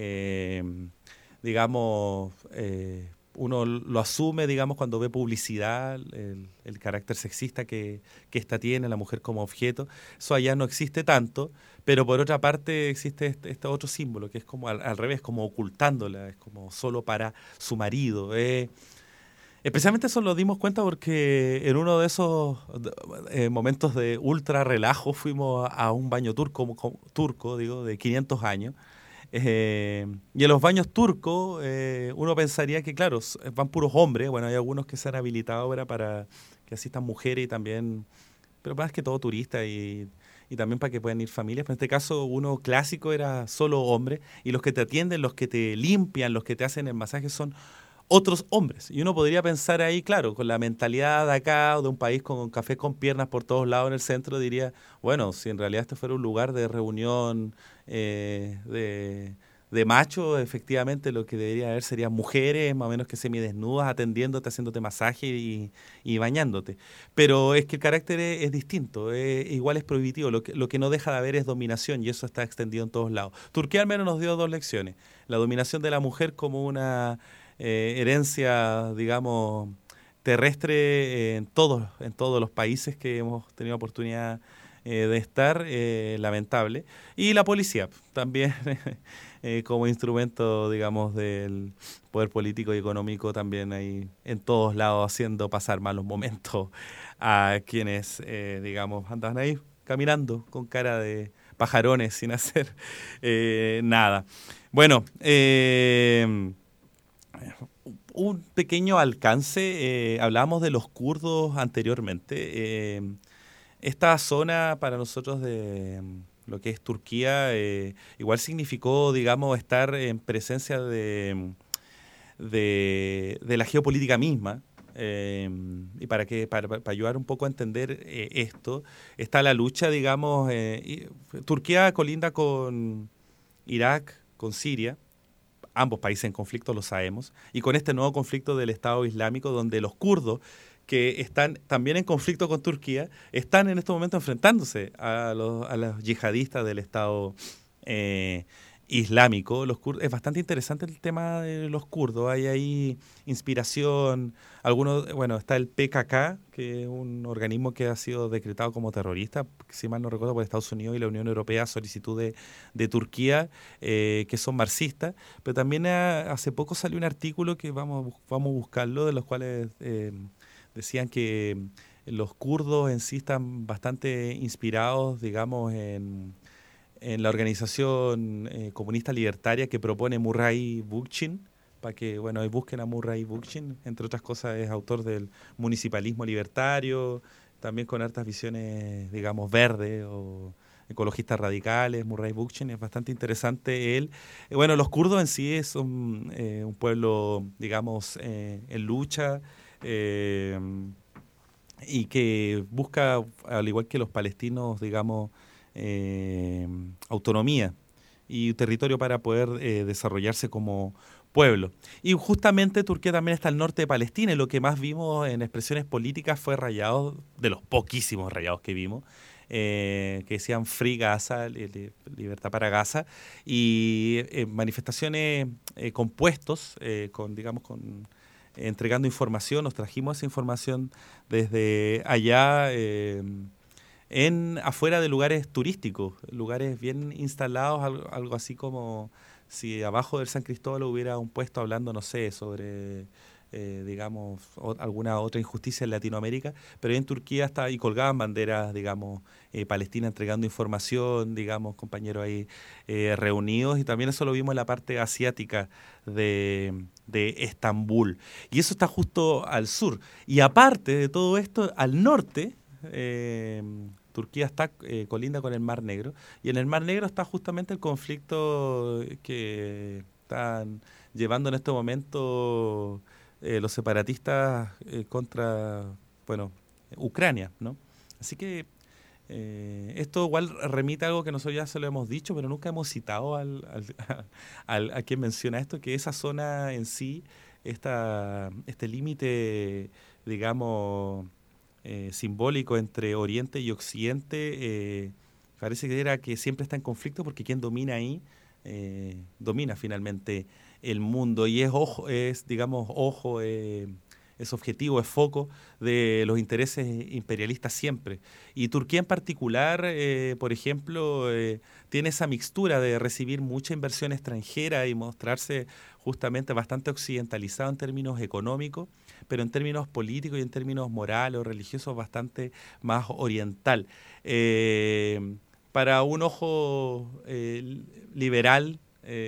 digamos, uno lo asume, digamos, cuando ve publicidad, el carácter sexista que esta tiene, la mujer como objeto. Eso allá no existe tanto, pero por otra parte existe este otro símbolo, que es como al revés, como ocultándola, es como solo para su marido. Especialmente eso nos dimos cuenta porque en uno de esos momentos de ultra relajo fuimos a un baño turco, de 500 años. Y en los baños turcos uno pensaría que, claro, van puros hombres. Bueno, hay algunos que se han habilitado ahora para que asistan mujeres y también, pero más que todo turistas y también para que puedan ir familias. Pero en este caso uno clásico era solo hombre, y los que te atienden, los que te limpian, los que te hacen el masaje son otros hombres. Y uno podría pensar ahí, claro, con la mentalidad de acá, o de un país con café con piernas por todos lados en el centro, diría, bueno, si en realidad este fuera un lugar de reunión de machos, efectivamente lo que debería haber serían mujeres más o menos que semidesnudas atendiéndote, haciéndote masaje y bañándote. Pero es que el carácter es distinto, igual es prohibitivo. Lo que no deja de haber es dominación, y eso está extendido en todos lados. Turquía al menos nos dio 2 lecciones. La dominación de la mujer como una herencia, digamos, terrestre en todos los países que hemos tenido oportunidad de estar, lamentable. Y la policía también como instrumento, digamos, del poder político y económico, también ahí en todos lados haciendo pasar malos momentos a quienes, digamos, andaban ahí caminando con cara de pajarones sin hacer nada. Bueno, un pequeño alcance, hablábamos de los kurdos anteriormente. Esta zona para nosotros de lo que es Turquía igual significó, digamos, estar en presencia de la geopolítica misma. Y para ayudar un poco a entender esto, está la lucha, digamos, Turquía colinda con Irak, con Siria, ambos países en conflicto, lo sabemos, y con este nuevo conflicto del Estado Islámico, donde los kurdos, que están también en conflicto con Turquía, están en este momento enfrentándose a los yihadistas del Estado Islámico. Es bastante interesante el tema de los kurdos. Hay ahí inspiración. Está el PKK, que es un organismo que ha sido decretado como terrorista, si mal no recuerdo, por Estados Unidos y la Unión Europea a solicitud de Turquía, que son marxistas. Pero también hace poco salió un artículo que vamos a buscarlo, de los cuales decían que los kurdos en sí están bastante inspirados, digamos, en la organización comunista libertaria que propone Murray Bookchin, para que, bueno, ahí busquen a Murray Bookchin. Entre otras cosas es autor del municipalismo libertario, también con hartas visiones, digamos, verdes o ecologistas radicales, Murray Bookchin, es bastante interesante él. Bueno, los kurdos en sí son un pueblo, digamos, en lucha, y que busca, al igual que los palestinos, digamos, autonomía y territorio para poder desarrollarse como pueblo. Y justamente Turquía también está al norte de Palestina, y lo que más vimos en expresiones políticas fue rayados, de los poquísimos rayados que vimos, que decían Free Gaza, libertad para Gaza, y manifestaciones con puestos, entregando información. Nos trajimos esa información desde allá, afuera de lugares turísticos, lugares bien instalados, algo así como si abajo del San Cristóbal hubiera un puesto hablando, no sé, sobre, digamos, alguna otra injusticia en Latinoamérica, pero en Turquía está y colgaban banderas, digamos, Palestina entregando información, digamos, compañeros ahí reunidos, y también eso lo vimos en la parte asiática de Estambul. Y eso está justo al sur. Y aparte de todo esto, al norte, Turquía está colinda con el Mar Negro, y en el Mar Negro está justamente el conflicto que están llevando en este momento los separatistas contra, bueno, Ucrania, ¿no? Así que esto igual remite a algo que nosotros ya se lo hemos dicho, pero nunca hemos citado a quien menciona esto, que esa zona en sí, este límite, digamos, simbólico entre Oriente y Occidente, parece que siempre está en conflicto, porque quien domina ahí domina finalmente el mundo, y es objetivo, es foco de los intereses imperialistas siempre. Y Turquía en particular, por ejemplo, tiene esa mixtura de recibir mucha inversión extranjera y mostrarse justamente bastante occidentalizado en términos económicos, pero en términos políticos y en términos morales o religiosos bastante más oriental. Para un ojo liberal,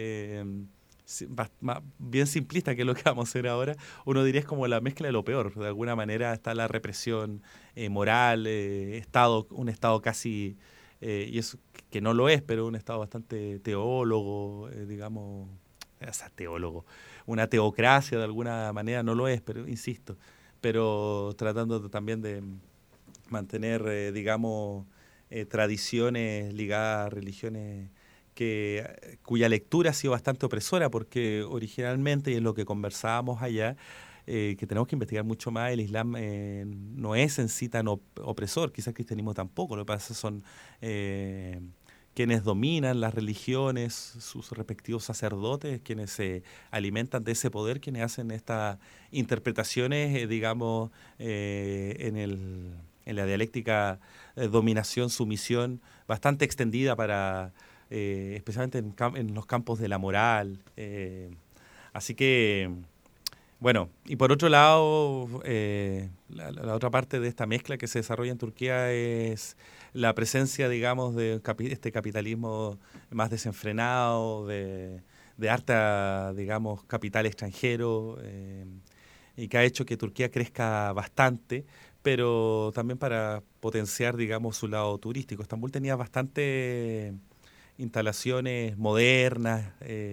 bien simplista, que es lo que vamos a hacer ahora, uno diría es como la mezcla de lo peor. De alguna manera está la represión moral, un Estado casi, y eso que no lo es, pero un Estado bastante teólogo, digamos, o sea, teólogo, una teocracia de alguna manera, no lo es, pero insisto, pero tratando también de mantener, digamos, tradiciones ligadas a religiones cuya lectura ha sido bastante opresora, porque originalmente, y es lo que conversábamos allá, que tenemos que investigar mucho más, el Islam no es en sí tan opresor, quizás el cristianismo tampoco, lo que pasa son quienes dominan las religiones, sus respectivos sacerdotes, quienes se alimentan de ese poder, quienes hacen estas interpretaciones, digamos, en la dialéctica dominación-sumisión, bastante extendida para especialmente en los campos de la moral. Así que, bueno, y por otro lado, la otra parte de esta mezcla que se desarrolla en Turquía es la presencia, digamos, de este capitalismo más desenfrenado, de harta, digamos, capital extranjero, y que ha hecho que Turquía crezca bastante, pero también para potenciar, digamos, su lado turístico. Estambul tenía bastante instalaciones modernas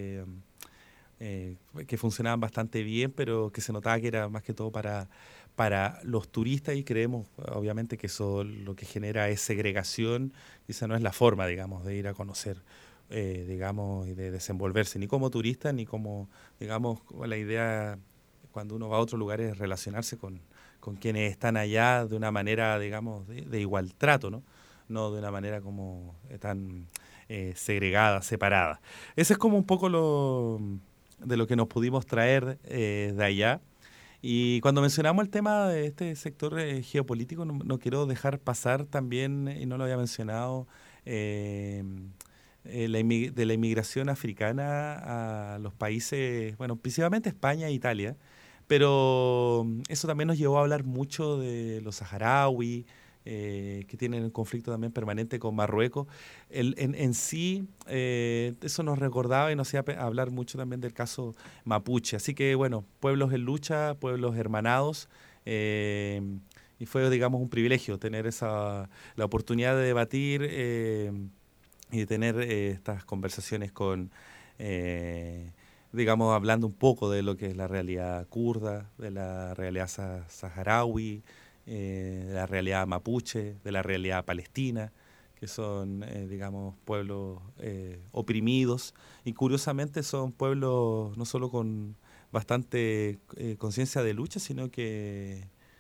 que funcionaban bastante bien, pero que se notaba que era más que todo para los turistas, y creemos obviamente que eso lo que genera es segregación, y esa no es la forma, digamos, de ir a conocer, digamos, y de desenvolverse, ni como turista, ni como, digamos, la idea cuando uno va a otro lugar es relacionarse con quienes están allá de una manera, digamos, de igual trato, no de una manera como tan segregada, separada. Ese es como un poco de lo que nos pudimos traer de allá. Y cuando mencionamos el tema de este sector geopolítico, no quiero dejar pasar también, y no lo había mencionado, de la inmigración africana a los países, bueno, principalmente España e Italia, pero eso también nos llevó a hablar mucho de los saharauis, que tienen un conflicto también permanente con Marruecos. En sí, eso nos recordaba y nos hacía hablar mucho también del caso mapuche. Así que, bueno, pueblos en lucha, pueblos hermanados, fue, digamos, un privilegio tener la oportunidad de debatir y de tener estas conversaciones con, digamos, hablando un poco de lo que es la realidad kurda, de la realidad saharaui, de la realidad mapuche, de la realidad palestina, que son, digamos, pueblos oprimidos, y curiosamente son pueblos no solo con bastante conciencia de lucha, sino que,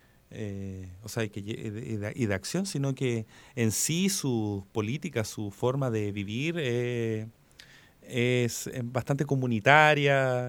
y de acción, sino que en sí sus políticas, su forma de vivir es bastante comunitaria,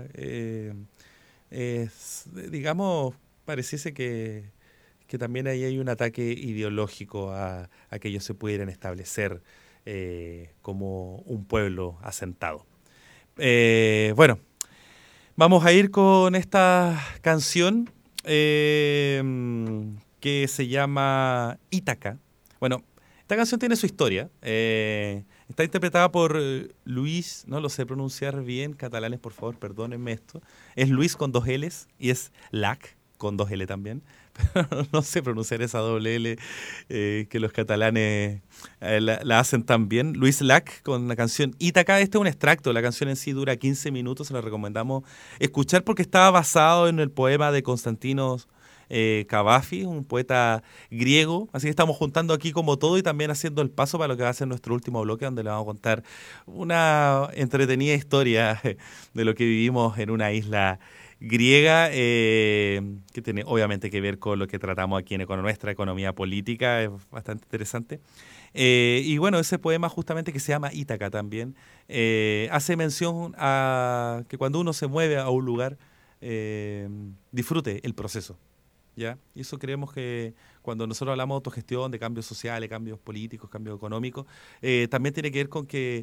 digamos, pareciese que también ahí hay un ataque ideológico a que ellos se pudieran establecer como un pueblo asentado. Bueno, vamos a ir con esta canción que se llama Ítaca. Bueno, esta canción tiene su historia. Está interpretada por Luis, no lo sé pronunciar bien, catalanes, por favor, perdónenme esto. Es Luis con 2 L's y es Lac con 2 L también. Pero no sé pronunciar esa doble L que los catalanes la hacen tan bien. Luis Lac con la canción Ítaca. Este es un extracto, la canción en sí dura 15 minutos, se la recomendamos escuchar porque está basado en el poema de Constantinos Cavafis, un poeta griego, así que estamos juntando aquí como todo y también haciendo el paso para lo que va a ser nuestro último bloque, donde le vamos a contar una entretenida historia de lo que vivimos en una isla griega, que tiene obviamente que ver con lo que tratamos aquí en nuestra economía política, es bastante interesante. Y bueno, ese poema justamente que se llama Ítaca también, hace mención a que cuando uno se mueve a un lugar, disfrute el proceso, ¿ya? Y eso creemos que cuando nosotros hablamos de autogestión, de cambios sociales, cambios políticos, cambios económicos, también tiene que ver con que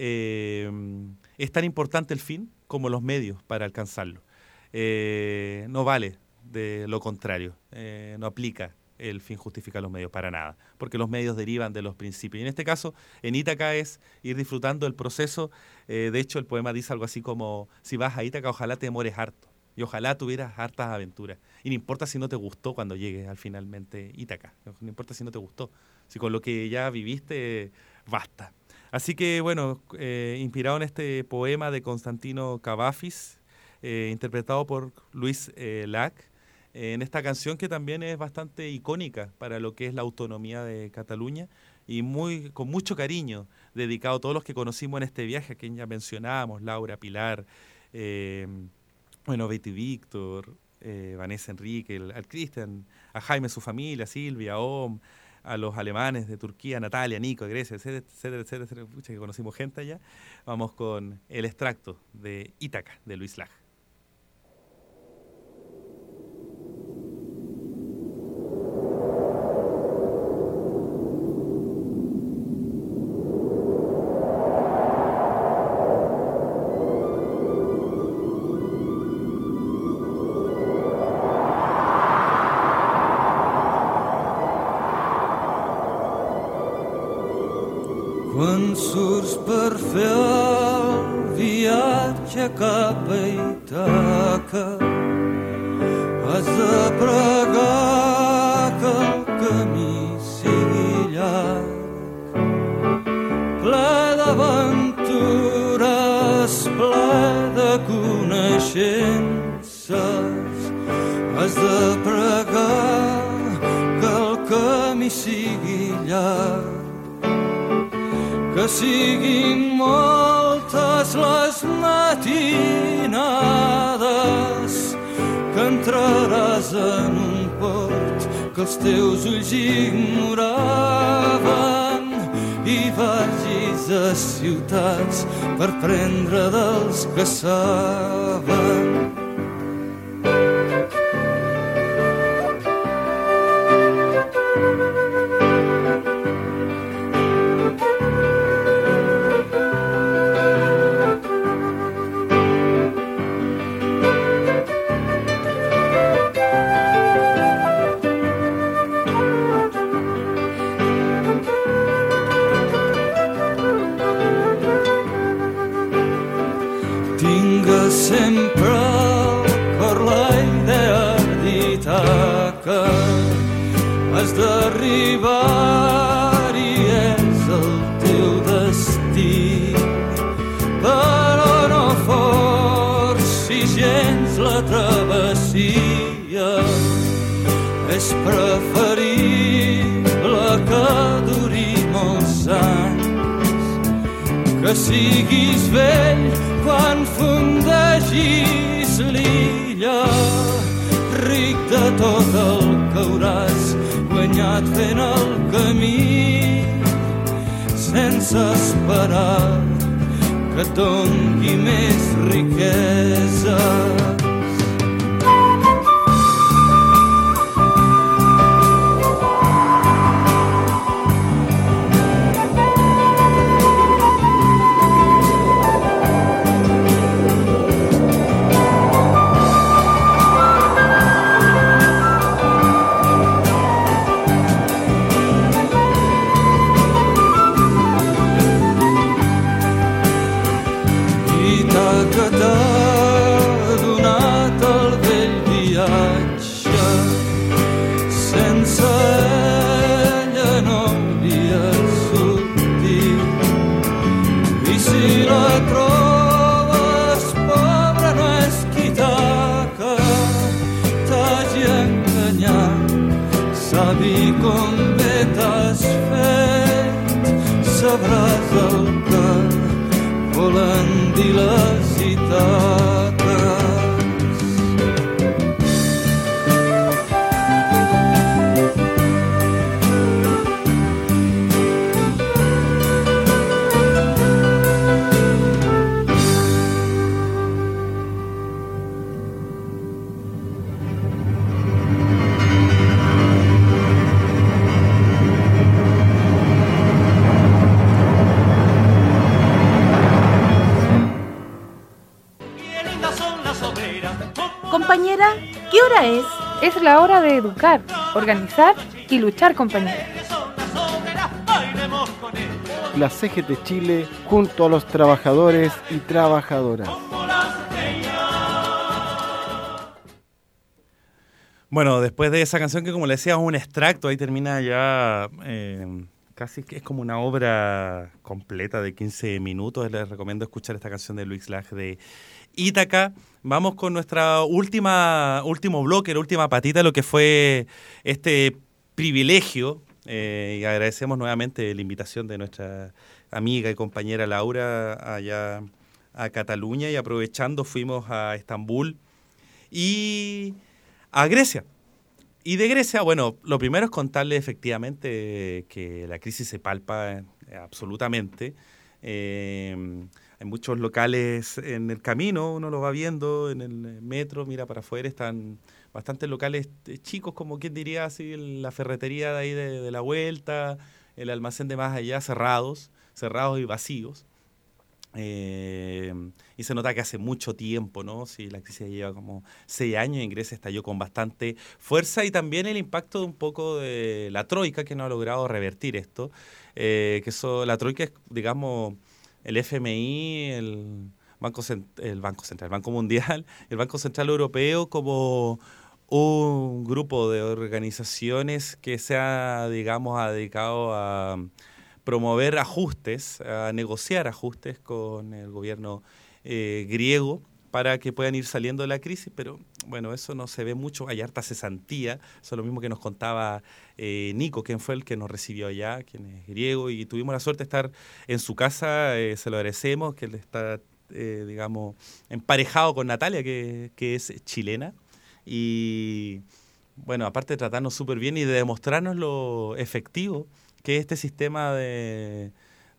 es tan importante el fin como los medios para alcanzarlo. No vale de lo contrario, no aplica el fin justifica los medios para nada, porque los medios derivan de los principios. Y en este caso, en Ítaca es ir disfrutando el proceso. De hecho, el poema dice algo así como, si vas a Ítaca, ojalá te demores harto, y ojalá tuvieras hartas aventuras. Y no importa si no te gustó cuando llegues al finalmente Ítaca, no importa si no te gustó, si con lo que ya viviste, basta. Así que, bueno, inspirado en este poema de Constantino Cavafis, interpretado por Luis Lac, en esta canción que también es bastante icónica para lo que es la autonomía de Cataluña y con mucho cariño dedicado a todos los que conocimos en este viaje, a quien ya mencionábamos, Laura, Pilar, Betty Víctor, Vanessa Enrique, al Cristian, a Jaime, su familia, a Silvia, a Om, a los alemanes de Turquía, Natalia, Nico, de Grecia, etcétera, etcétera, pucha, que conocimos gente allá. Vamos con el extracto de Ítaca, de Luis Lac. Quan surts per fer el viatge cap a Ítaca, has de pregar que el camí sigui llarg, ple d'aventures, ple de coneixences. Has de pregar que el camí sigui llarg, que siguin moltes les matinades, que entraràs en un port que els teus ulls ignoraven i vagis a ciutats per prendre dels que saben. Sempre al cor la idea d'Ítaca, has d'arribar i és el teu destí. Però no forci gens la travessia, és preferible que duri molts anys, que siguis vell quan fundegis l'illa, ric de tot el que hauràs guanyat fent el camí, sense esperar que et doni més riquesa. Sabràs el que volen dir les Ítaques. Compañera, ¿qué hora es? Es la hora de educar, organizar y luchar, compañera. La CGT Chile junto a los trabajadores y trabajadoras. Bueno, después de esa canción que, como le decía, es un extracto, ahí termina ya casi que es como una obra completa de 15 minutos. Les recomiendo escuchar esta canción de Luis Lage de Ítaca. Vamos con nuestra último bloque, la última patita, lo que fue este privilegio. Y agradecemos nuevamente la invitación de nuestra amiga y compañera Laura allá a Cataluña, y aprovechando fuimos a Estambul y a Grecia. Y de Grecia, bueno, lo primero es contarle efectivamente que la crisis se palpa absolutamente. Hay muchos locales en el camino, uno lo va viendo en el metro, mira para afuera, están bastantes locales chicos, como quien diría así, la ferretería de ahí de la vuelta, el almacén de más allá, cerrados y vacíos. Y se nota que hace mucho tiempo, ¿no? Sí, la crisis lleva como 6 años y en Grecia estalló con bastante fuerza, y también el impacto de un poco de la Troika, que no ha logrado revertir esto. La Troika es, digamos, el FMI, el Banco Central, el Banco Mundial, el Banco Central Europeo, como un grupo de organizaciones que se ha, digamos, dedicado a promover ajustes, a negociar ajustes con el gobierno griego para que puedan ir saliendo de la crisis, pero bueno, eso no se ve mucho, hay harta cesantía. Eso es lo mismo que nos contaba Nico, quien fue el que nos recibió allá, quien es griego, y tuvimos la suerte de estar en su casa, se lo agradecemos, que él está, digamos, emparejado con Natalia, que es chilena, y bueno, aparte de tratarnos súper bien y de demostrarnos lo efectivo que es este sistema de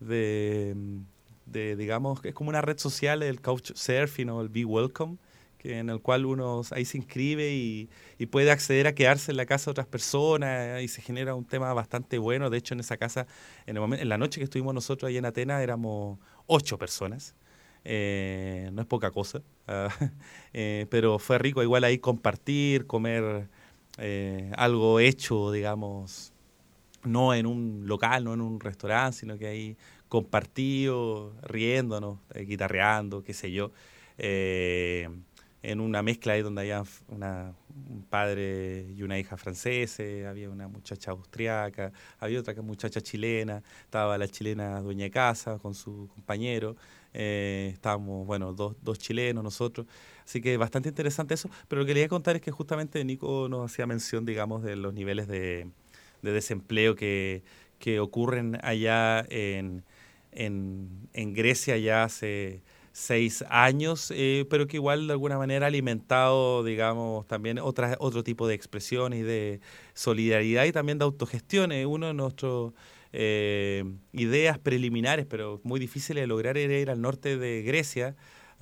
digamos, que es como una red social, el Couchsurfing o el Be Welcome, en el cual uno ahí se inscribe y puede acceder a quedarse en la casa de otras personas, y se genera un tema bastante bueno. De hecho, en esa casa, en la noche que estuvimos nosotros ahí en Atenas, éramos 8 personas. No es poca cosa, pero fue rico igual ahí compartir, comer algo hecho, digamos, no en un local, no en un restaurante, sino que ahí compartido, riéndonos, guitarreando, qué sé yo. en una mezcla ahí donde había un padre y una hija franceses, había una muchacha austriaca, había otra muchacha chilena, estaba la chilena dueña de casa con su compañero, estábamos, bueno, dos chilenos nosotros, así que bastante interesante eso, pero lo que quería contar es que justamente Nico nos hacía mención, digamos, de los niveles de desempleo que ocurren allá en Grecia ya hace 6 años, pero que igual de alguna manera ha alimentado, digamos, también otro tipo de expresiones y de solidaridad y también de autogestión. Uno de nuestros ideas preliminares, pero muy difíciles de lograr, era ir al norte de Grecia,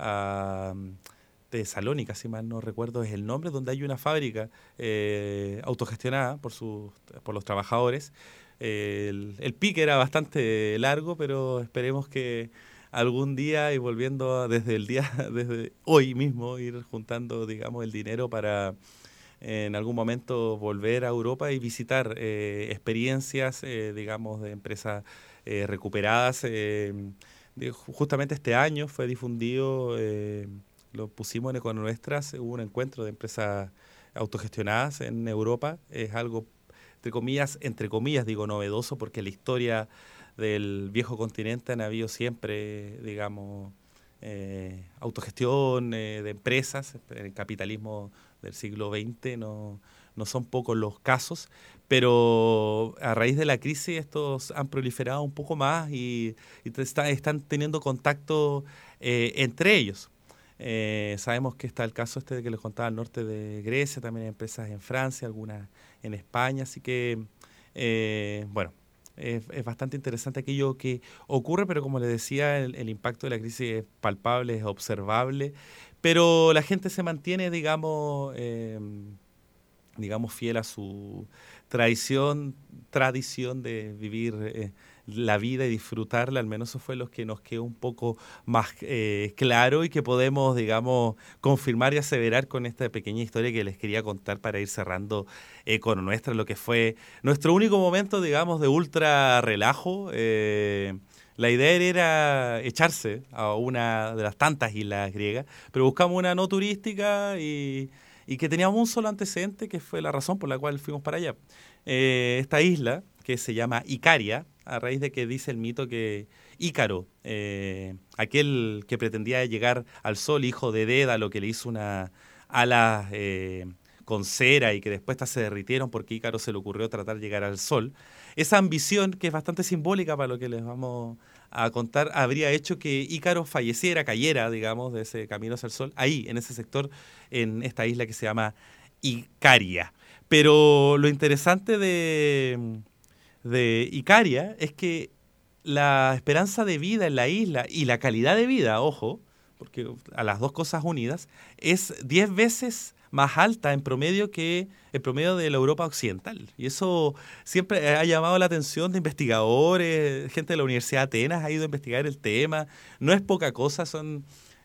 de Salónica, si mal no recuerdo es el nombre, donde hay una fábrica autogestionada por los trabajadores. El pique era bastante largo, pero esperemos que algún día, y volviendo desde hoy mismo, ir juntando, digamos, el dinero para en algún momento volver a Europa y visitar experiencias, digamos, de empresas recuperadas. Justamente este año fue difundido, lo pusimos en Econonuestras, hubo un encuentro de empresas autogestionadas en Europa. Es algo, entre comillas digo novedoso, porque la historia del viejo continente han habido siempre, digamos, autogestión de empresas. El capitalismo del siglo XX no son pocos los casos, pero a raíz de la crisis estos han proliferado un poco más y están teniendo contacto entre ellos. Sabemos que está el caso que les contaba al norte de Grecia, también hay empresas en Francia, algunas en España, así que, bueno, es bastante interesante aquello que ocurre, pero como les decía, el impacto de la crisis es palpable, es observable, pero la gente se mantiene, digamos, fiel a su tradición de vivir la vida y disfrutarla. Al menos eso fue lo que nos quedó un poco más claro y que podemos, digamos, confirmar y aseverar con esta pequeña historia que les quería contar para ir cerrando Econonuestras, lo que fue nuestro único momento, digamos, de ultra relajo. La idea era echarse a una de las tantas islas griegas, pero buscamos una no turística y que teníamos un solo antecedente, que fue la razón por la cual fuimos para allá. Esta isla, que se llama Icaria, a raíz de que dice el mito que Ícaro, aquel que pretendía llegar al sol, hijo de Dédalo, que le hizo una ala con cera y que después estas se derritieron porque Ícaro se le ocurrió tratar de llegar al sol. Esa ambición, que es bastante simbólica para lo que les vamos a contar, habría hecho que Ícaro cayera, digamos, de ese camino hacia el sol, ahí, en ese sector, en esta isla que se llama Icaria. Pero lo interesante de Icaria es que la esperanza de vida en la isla y la calidad de vida, ojo, porque a las dos cosas unidas, es 10 veces más alta en promedio que el promedio de la Europa occidental. Y eso siempre ha llamado la atención de investigadores, gente de la Universidad de Atenas ha ido a investigar el tema. No es poca cosa, son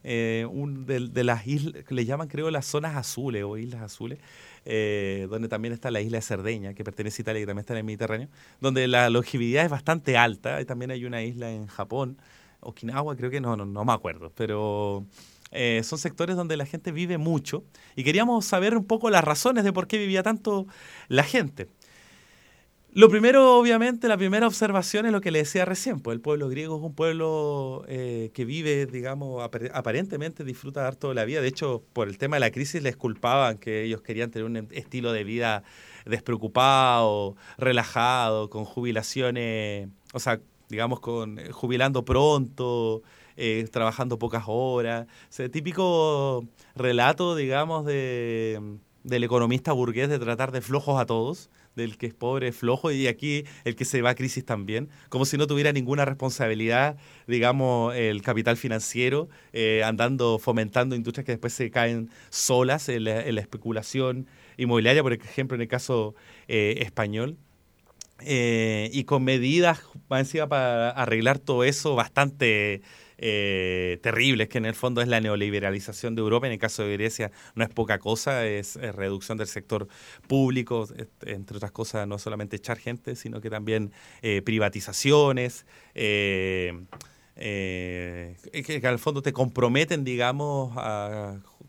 de las islas, que le llaman, creo, las zonas azules o islas azules, donde también está la isla de Cerdeña, que pertenece a Italia y que también está en el Mediterráneo, donde la longevidad es bastante alta. Y también hay una isla en Japón, Okinawa, creo que no me acuerdo, pero son sectores donde la gente vive mucho y queríamos saber un poco las razones de por qué vivía tanto la gente. Lo primero, obviamente, la primera observación es lo que le decía recién, pues el pueblo griego es un pueblo que vive, digamos, aparentemente disfruta harto de la vida. De hecho, por el tema de la crisis les culpaban que ellos querían tener un estilo de vida despreocupado, relajado, con jubilaciones, o sea, digamos, jubilando pronto, trabajando pocas horas. O sea, típico relato, digamos, del economista burgués de tratar de flojos a todos, del que es pobre es flojo, y aquí el que se va a crisis también, como si no tuviera ninguna responsabilidad, digamos, el capital financiero, fomentando industrias que después se caen solas en la especulación inmobiliaria, por ejemplo, en el caso español. Y con medidas más encima para arreglar todo eso bastante terribles, que en el fondo es la neoliberalización de Europa. En el caso de Grecia no es poca cosa, es reducción del sector público, entre otras cosas, no solamente echar gente, sino que también privatizaciones, que al fondo te comprometen, digamos,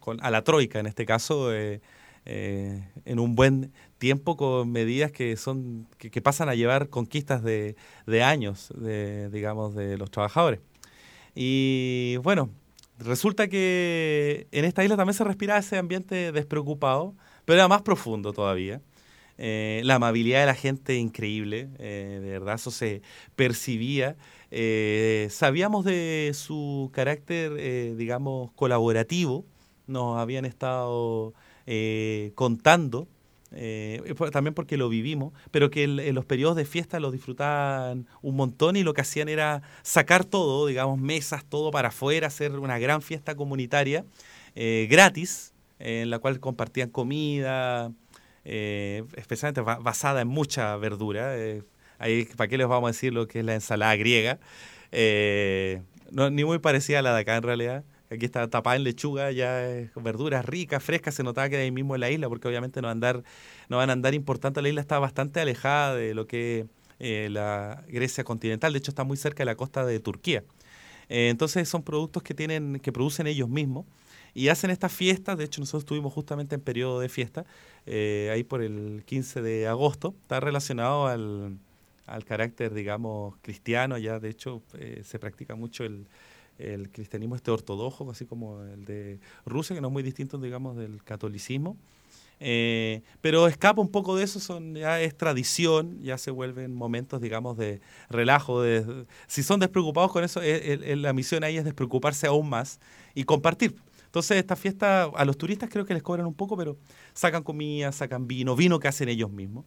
a la troika en este caso, en un buen tiempo con medidas que pasan a llevar conquistas de años, digamos, de los trabajadores. Y bueno, resulta que en esta isla también se respiraba ese ambiente despreocupado, pero era más profundo todavía. La amabilidad de la gente increíble, de verdad, eso se percibía. Sabíamos de su carácter, digamos, colaborativo, nos habían estado contando, también porque lo vivimos, pero que en los periodos de fiesta lo disfrutaban un montón y lo que hacían era sacar todo, digamos, mesas, todo para afuera, hacer una gran fiesta comunitaria gratis, en la cual compartían comida, especialmente basada en mucha verdura. Ahí, ¿para qué les vamos a decir lo que es la ensalada griega? No, ni muy parecida a la de acá en realidad. Aquí está tapada en lechuga, ya es verduras ricas, frescas, se notaba que era ahí mismo en la isla, porque obviamente no van a andar importante. La isla está bastante alejada de lo que es la Grecia continental, de hecho está muy cerca de la costa de Turquía. Entonces son productos que producen ellos mismos y hacen estas fiestas. De hecho nosotros estuvimos justamente en periodo de fiesta, ahí por el 15 de agosto, está relacionado al carácter, digamos, cristiano. Ya de hecho se practica mucho el cristianismo ortodoxo, así como el de Rusia, que no es muy distinto, digamos, del catolicismo. Pero escapa un poco de eso, ya es tradición, ya se vuelven momentos, digamos, de relajo. Si son despreocupados con eso, la misión ahí es despreocuparse aún más y compartir. Entonces, esta fiesta a los turistas creo que les cobran un poco, pero sacan comida, sacan vino que hacen ellos mismos.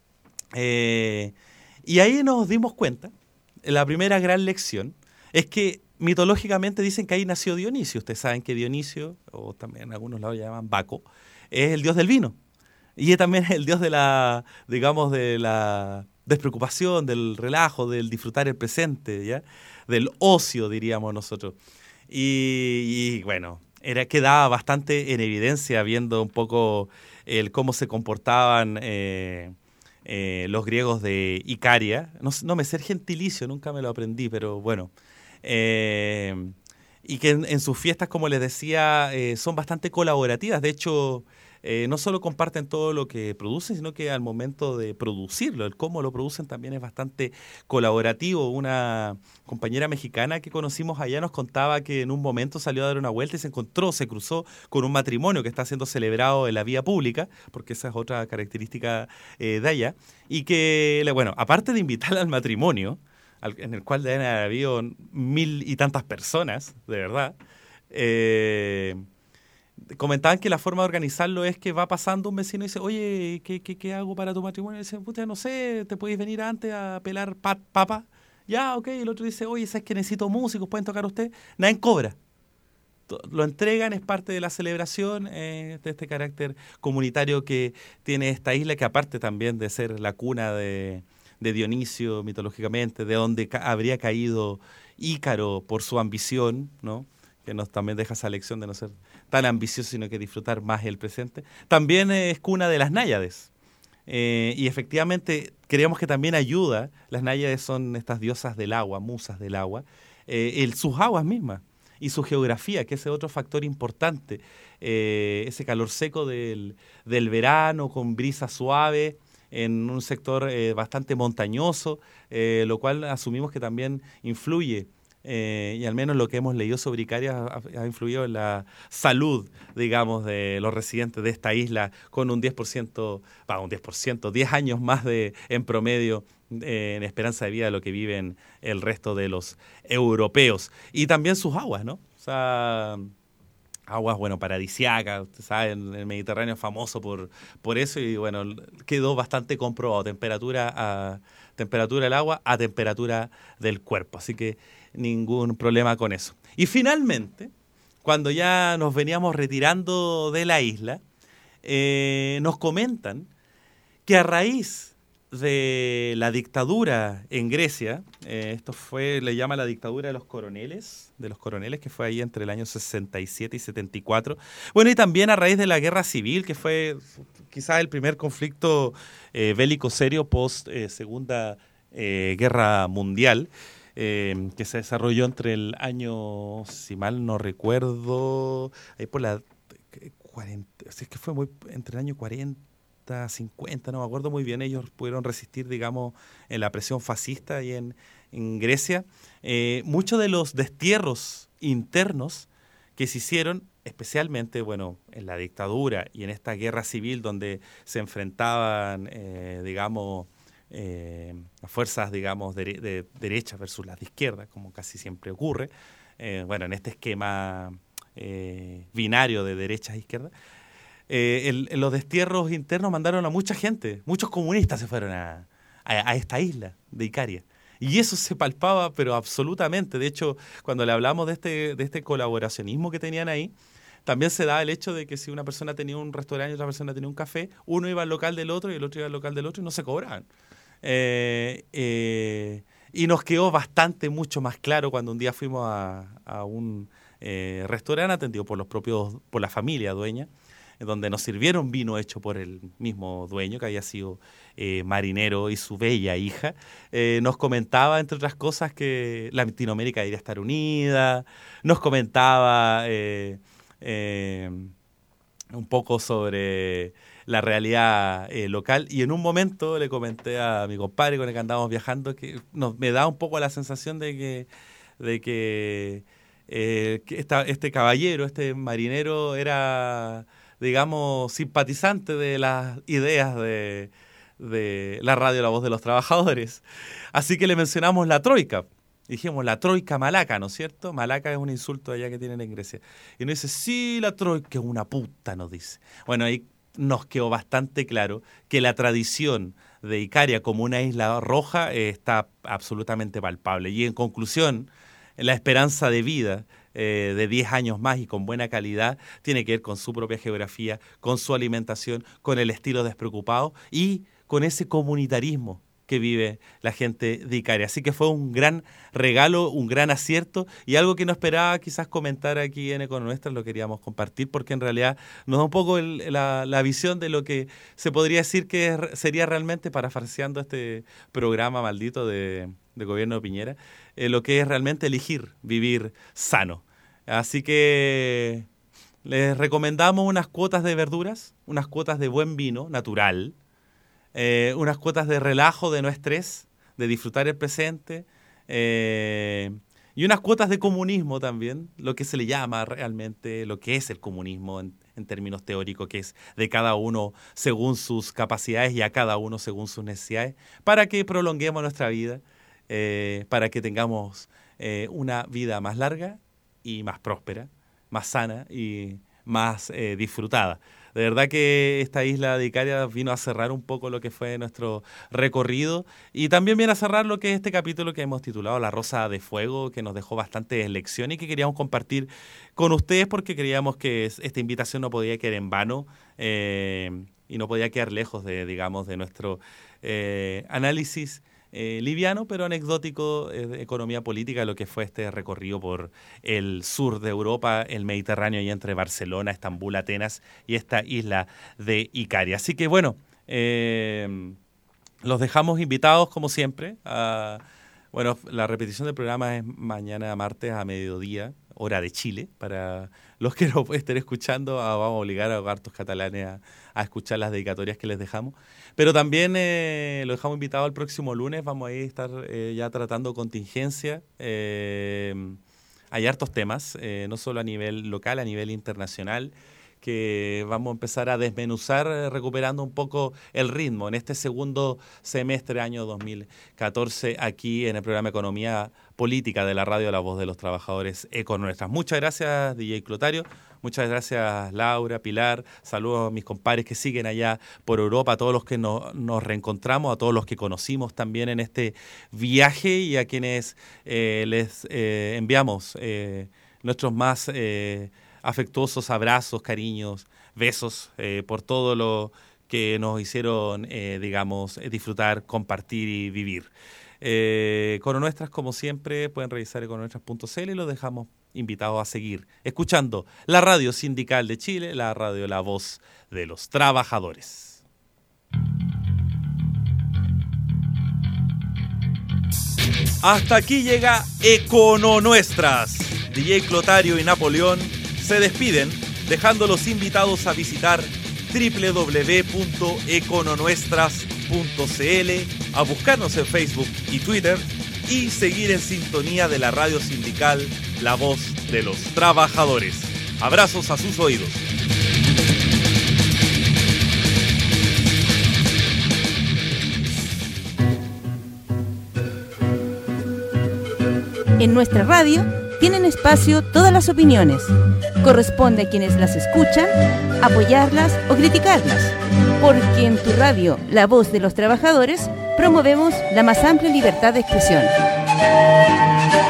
Y ahí nos dimos cuenta, la primera gran lección, es que mitológicamente dicen que ahí nació Dionisio. Ustedes saben que Dionisio, o también en algunos lados llaman Baco, es el dios del vino. Y también es el dios de la, digamos, de la despreocupación, del relajo, del disfrutar el presente, ¿ya? Del ocio, diríamos nosotros. Y bueno, quedaba bastante en evidencia viendo un poco cómo se comportaban los griegos de Icaria. No me sé el gentilicio, nunca me lo aprendí, pero bueno. Y que en sus fiestas, como les decía, son bastante colaborativas. De hecho, no solo comparten todo lo que producen, sino que al momento de producirlo, el cómo lo producen también es bastante colaborativo. Una compañera mexicana que conocimos allá nos contaba que en un momento salió a dar una vuelta y se cruzó con un matrimonio que está siendo celebrado en la vía pública, porque esa es otra característica de allá, y que, bueno, aparte de invitarla al matrimonio, en el cual deben haber habido 1.000 y tantas personas, de verdad, comentaban que la forma de organizarlo es que va pasando un vecino y dice, oye, ¿qué hago para tu matrimonio? Y dice, puta, no sé, ¿te puedes venir antes a pelar papa? Ya, ok. Y el otro dice, oye, ¿sabes que necesito músicos? ¿Pueden tocar ustedes? Nadie cobra. Lo entregan, es parte de la celebración de este carácter comunitario que tiene esta isla, que aparte también de ser la cuna de Dionisio mitológicamente, de donde habría caído Ícaro por su ambición, ¿no? Que nos también deja esa lección de no ser tan ambicioso, sino que disfrutar más el presente. También es cuna de las náyades. Y efectivamente creemos que también ayuda. Las náyades son estas diosas del agua, musas del agua, sus aguas mismas y su geografía, que es otro factor importante. Ese calor seco del verano con brisa suave, en un sector bastante montañoso, lo cual asumimos que también influye, y al menos lo que hemos leído sobre Icaria ha influido en la salud, digamos, de los residentes de esta isla, con un 10 años más en promedio en esperanza de vida de lo que viven el resto de los europeos. Y también sus aguas, ¿no? O sea, aguas, bueno, paradisíacas, usted sabe, en el Mediterráneo es famoso por eso, y bueno, quedó bastante comprobado, temperatura del agua a temperatura del cuerpo, así que ningún problema con eso. Y finalmente, cuando ya nos veníamos retirando de la isla, nos comentan que a raíz de la dictadura en Grecia, esto le llama la dictadura de los coroneles, que fue ahí entre el año 67 y 74. Bueno, y también a raíz de la guerra civil, que fue quizás el primer conflicto bélico serio post Segunda Guerra Mundial, que se desarrolló entre el año, si mal no recuerdo, ahí por la es que fue entre el año 40, 50, no me acuerdo muy bien. Ellos pudieron resistir, digamos, en la presión fascista y en Grecia. Muchos de los destierros internos que se hicieron, especialmente, bueno, en la dictadura y en esta guerra civil donde se enfrentaban, digamos, las fuerzas, digamos, de derecha versus las de izquierda, como casi siempre ocurre, bueno, en este esquema binario de derecha e izquierda, en los destierros internos mandaron a mucha gente, muchos comunistas se fueron a esta isla de Icaria. Y eso se palpaba, pero absolutamente. De hecho, cuando le hablamos de este colaboracionismo que tenían ahí, también se da el hecho de que si una persona tenía un restaurante y otra persona tenía un café, uno iba al local del otro y el otro iba al local del otro y no se cobraban. Y nos quedó mucho más claro cuando un día fuimos a un restaurante atendido por la familia dueña, donde nos sirvieron vino hecho por el mismo dueño, que había sido marinero, y su bella hija. Nos comentaba, entre otras cosas, que Latinoamérica debería estar unida. Nos comentaba un poco sobre la realidad local. Y en un momento le comenté a mi compadre con el que andábamos viajando que me da un poco la sensación de que este caballero, este marinero, era, digamos, simpatizante de las ideas de la radio La Voz de los Trabajadores. Así que le mencionamos la troika. Dijimos la troika malaca, ¿no es cierto? Malaca es un insulto allá que tienen en Grecia. Y nos dice, sí, la troika es una puta, nos dice. Bueno, ahí nos quedó bastante claro que la tradición de Icaria como una isla roja está absolutamente palpable. Y en conclusión, la esperanza de vida de 10 años más y con buena calidad tiene que ver con su propia geografía, con su alimentación, con el estilo despreocupado y con ese comunitarismo que vive la gente de Icaria. Así que fue un gran regalo, un gran acierto y algo que no esperaba quizás comentar aquí en Econonuestras, lo queríamos compartir porque en realidad nos da un poco la visión de lo que se podría decir que sería realmente, parafraseando este programa maldito de gobierno de Piñera, lo que es realmente elegir vivir sano. Así que les recomendamos unas cuotas de verduras, unas cuotas de buen vino natural, unas cuotas de relajo, de no estrés, de disfrutar el presente, y unas cuotas de comunismo también, lo que se le llama realmente, lo que es el comunismo en términos teóricos, que es de cada uno según sus capacidades y a cada uno según sus necesidades, para que prolonguemos nuestra vida, para que tengamos una vida más larga y más próspera, más sana y más disfrutada. De verdad que esta isla de Icaria vino a cerrar un poco lo que fue nuestro recorrido y también viene a cerrar lo que es este capítulo que hemos titulado La Rosa de Fuego, que nos dejó bastantes lecciones y que queríamos compartir con ustedes porque creíamos que esta invitación no podía quedar en vano y no podía quedar lejos de nuestro análisis liviano pero anecdótico de economía política, lo que fue este recorrido por el sur de Europa, el Mediterráneo y entre Barcelona, Estambul, Atenas y esta isla de Icaria. Así que bueno, los dejamos invitados como siempre. Bueno, la repetición del programa es mañana martes a mediodía, hora de Chile. Para los que no estén escuchando, vamos a obligar a hartos catalanes a escuchar las dedicatorias que les dejamos. Pero también lo dejamos invitado al próximo lunes. Vamos a estar ya tratando contingencia. Hay hartos temas, no solo a nivel local, a nivel internacional, que vamos a empezar a desmenuzar recuperando un poco el ritmo en este segundo semestre, año 2014, aquí en el programa Economía Política de la radio La Voz de los Trabajadores Econuestras. Muchas gracias, DJ Clotario. Muchas gracias, Laura, Pilar. Saludos a mis compadres que siguen allá por Europa, a todos los que nos reencontramos, a todos los que conocimos también en este viaje y a quienes les enviamos nuestros más afectuosos abrazos, cariños, besos por todo lo que nos hicieron, disfrutar, compartir y vivir. Econonuestras, como siempre, pueden revisar econonuestras.cl y los dejamos invitados a seguir escuchando la radio sindical de Chile, la radio La Voz de los Trabajadores. Hasta aquí llega Econonuestras. DJ Clotario y Napoleón se despiden dejándolos invitados a visitar www.econonuestras.cl, a buscarnos en Facebook y Twitter y seguir en sintonía de la radio sindical La Voz de los Trabajadores. Abrazos a sus oídos. En nuestra radio tienen espacio todas las opiniones. Corresponde a quienes las escuchan apoyarlas o criticarlas, porque en tu radio, La Voz de los Trabajadores, promovemos la más amplia libertad de expresión.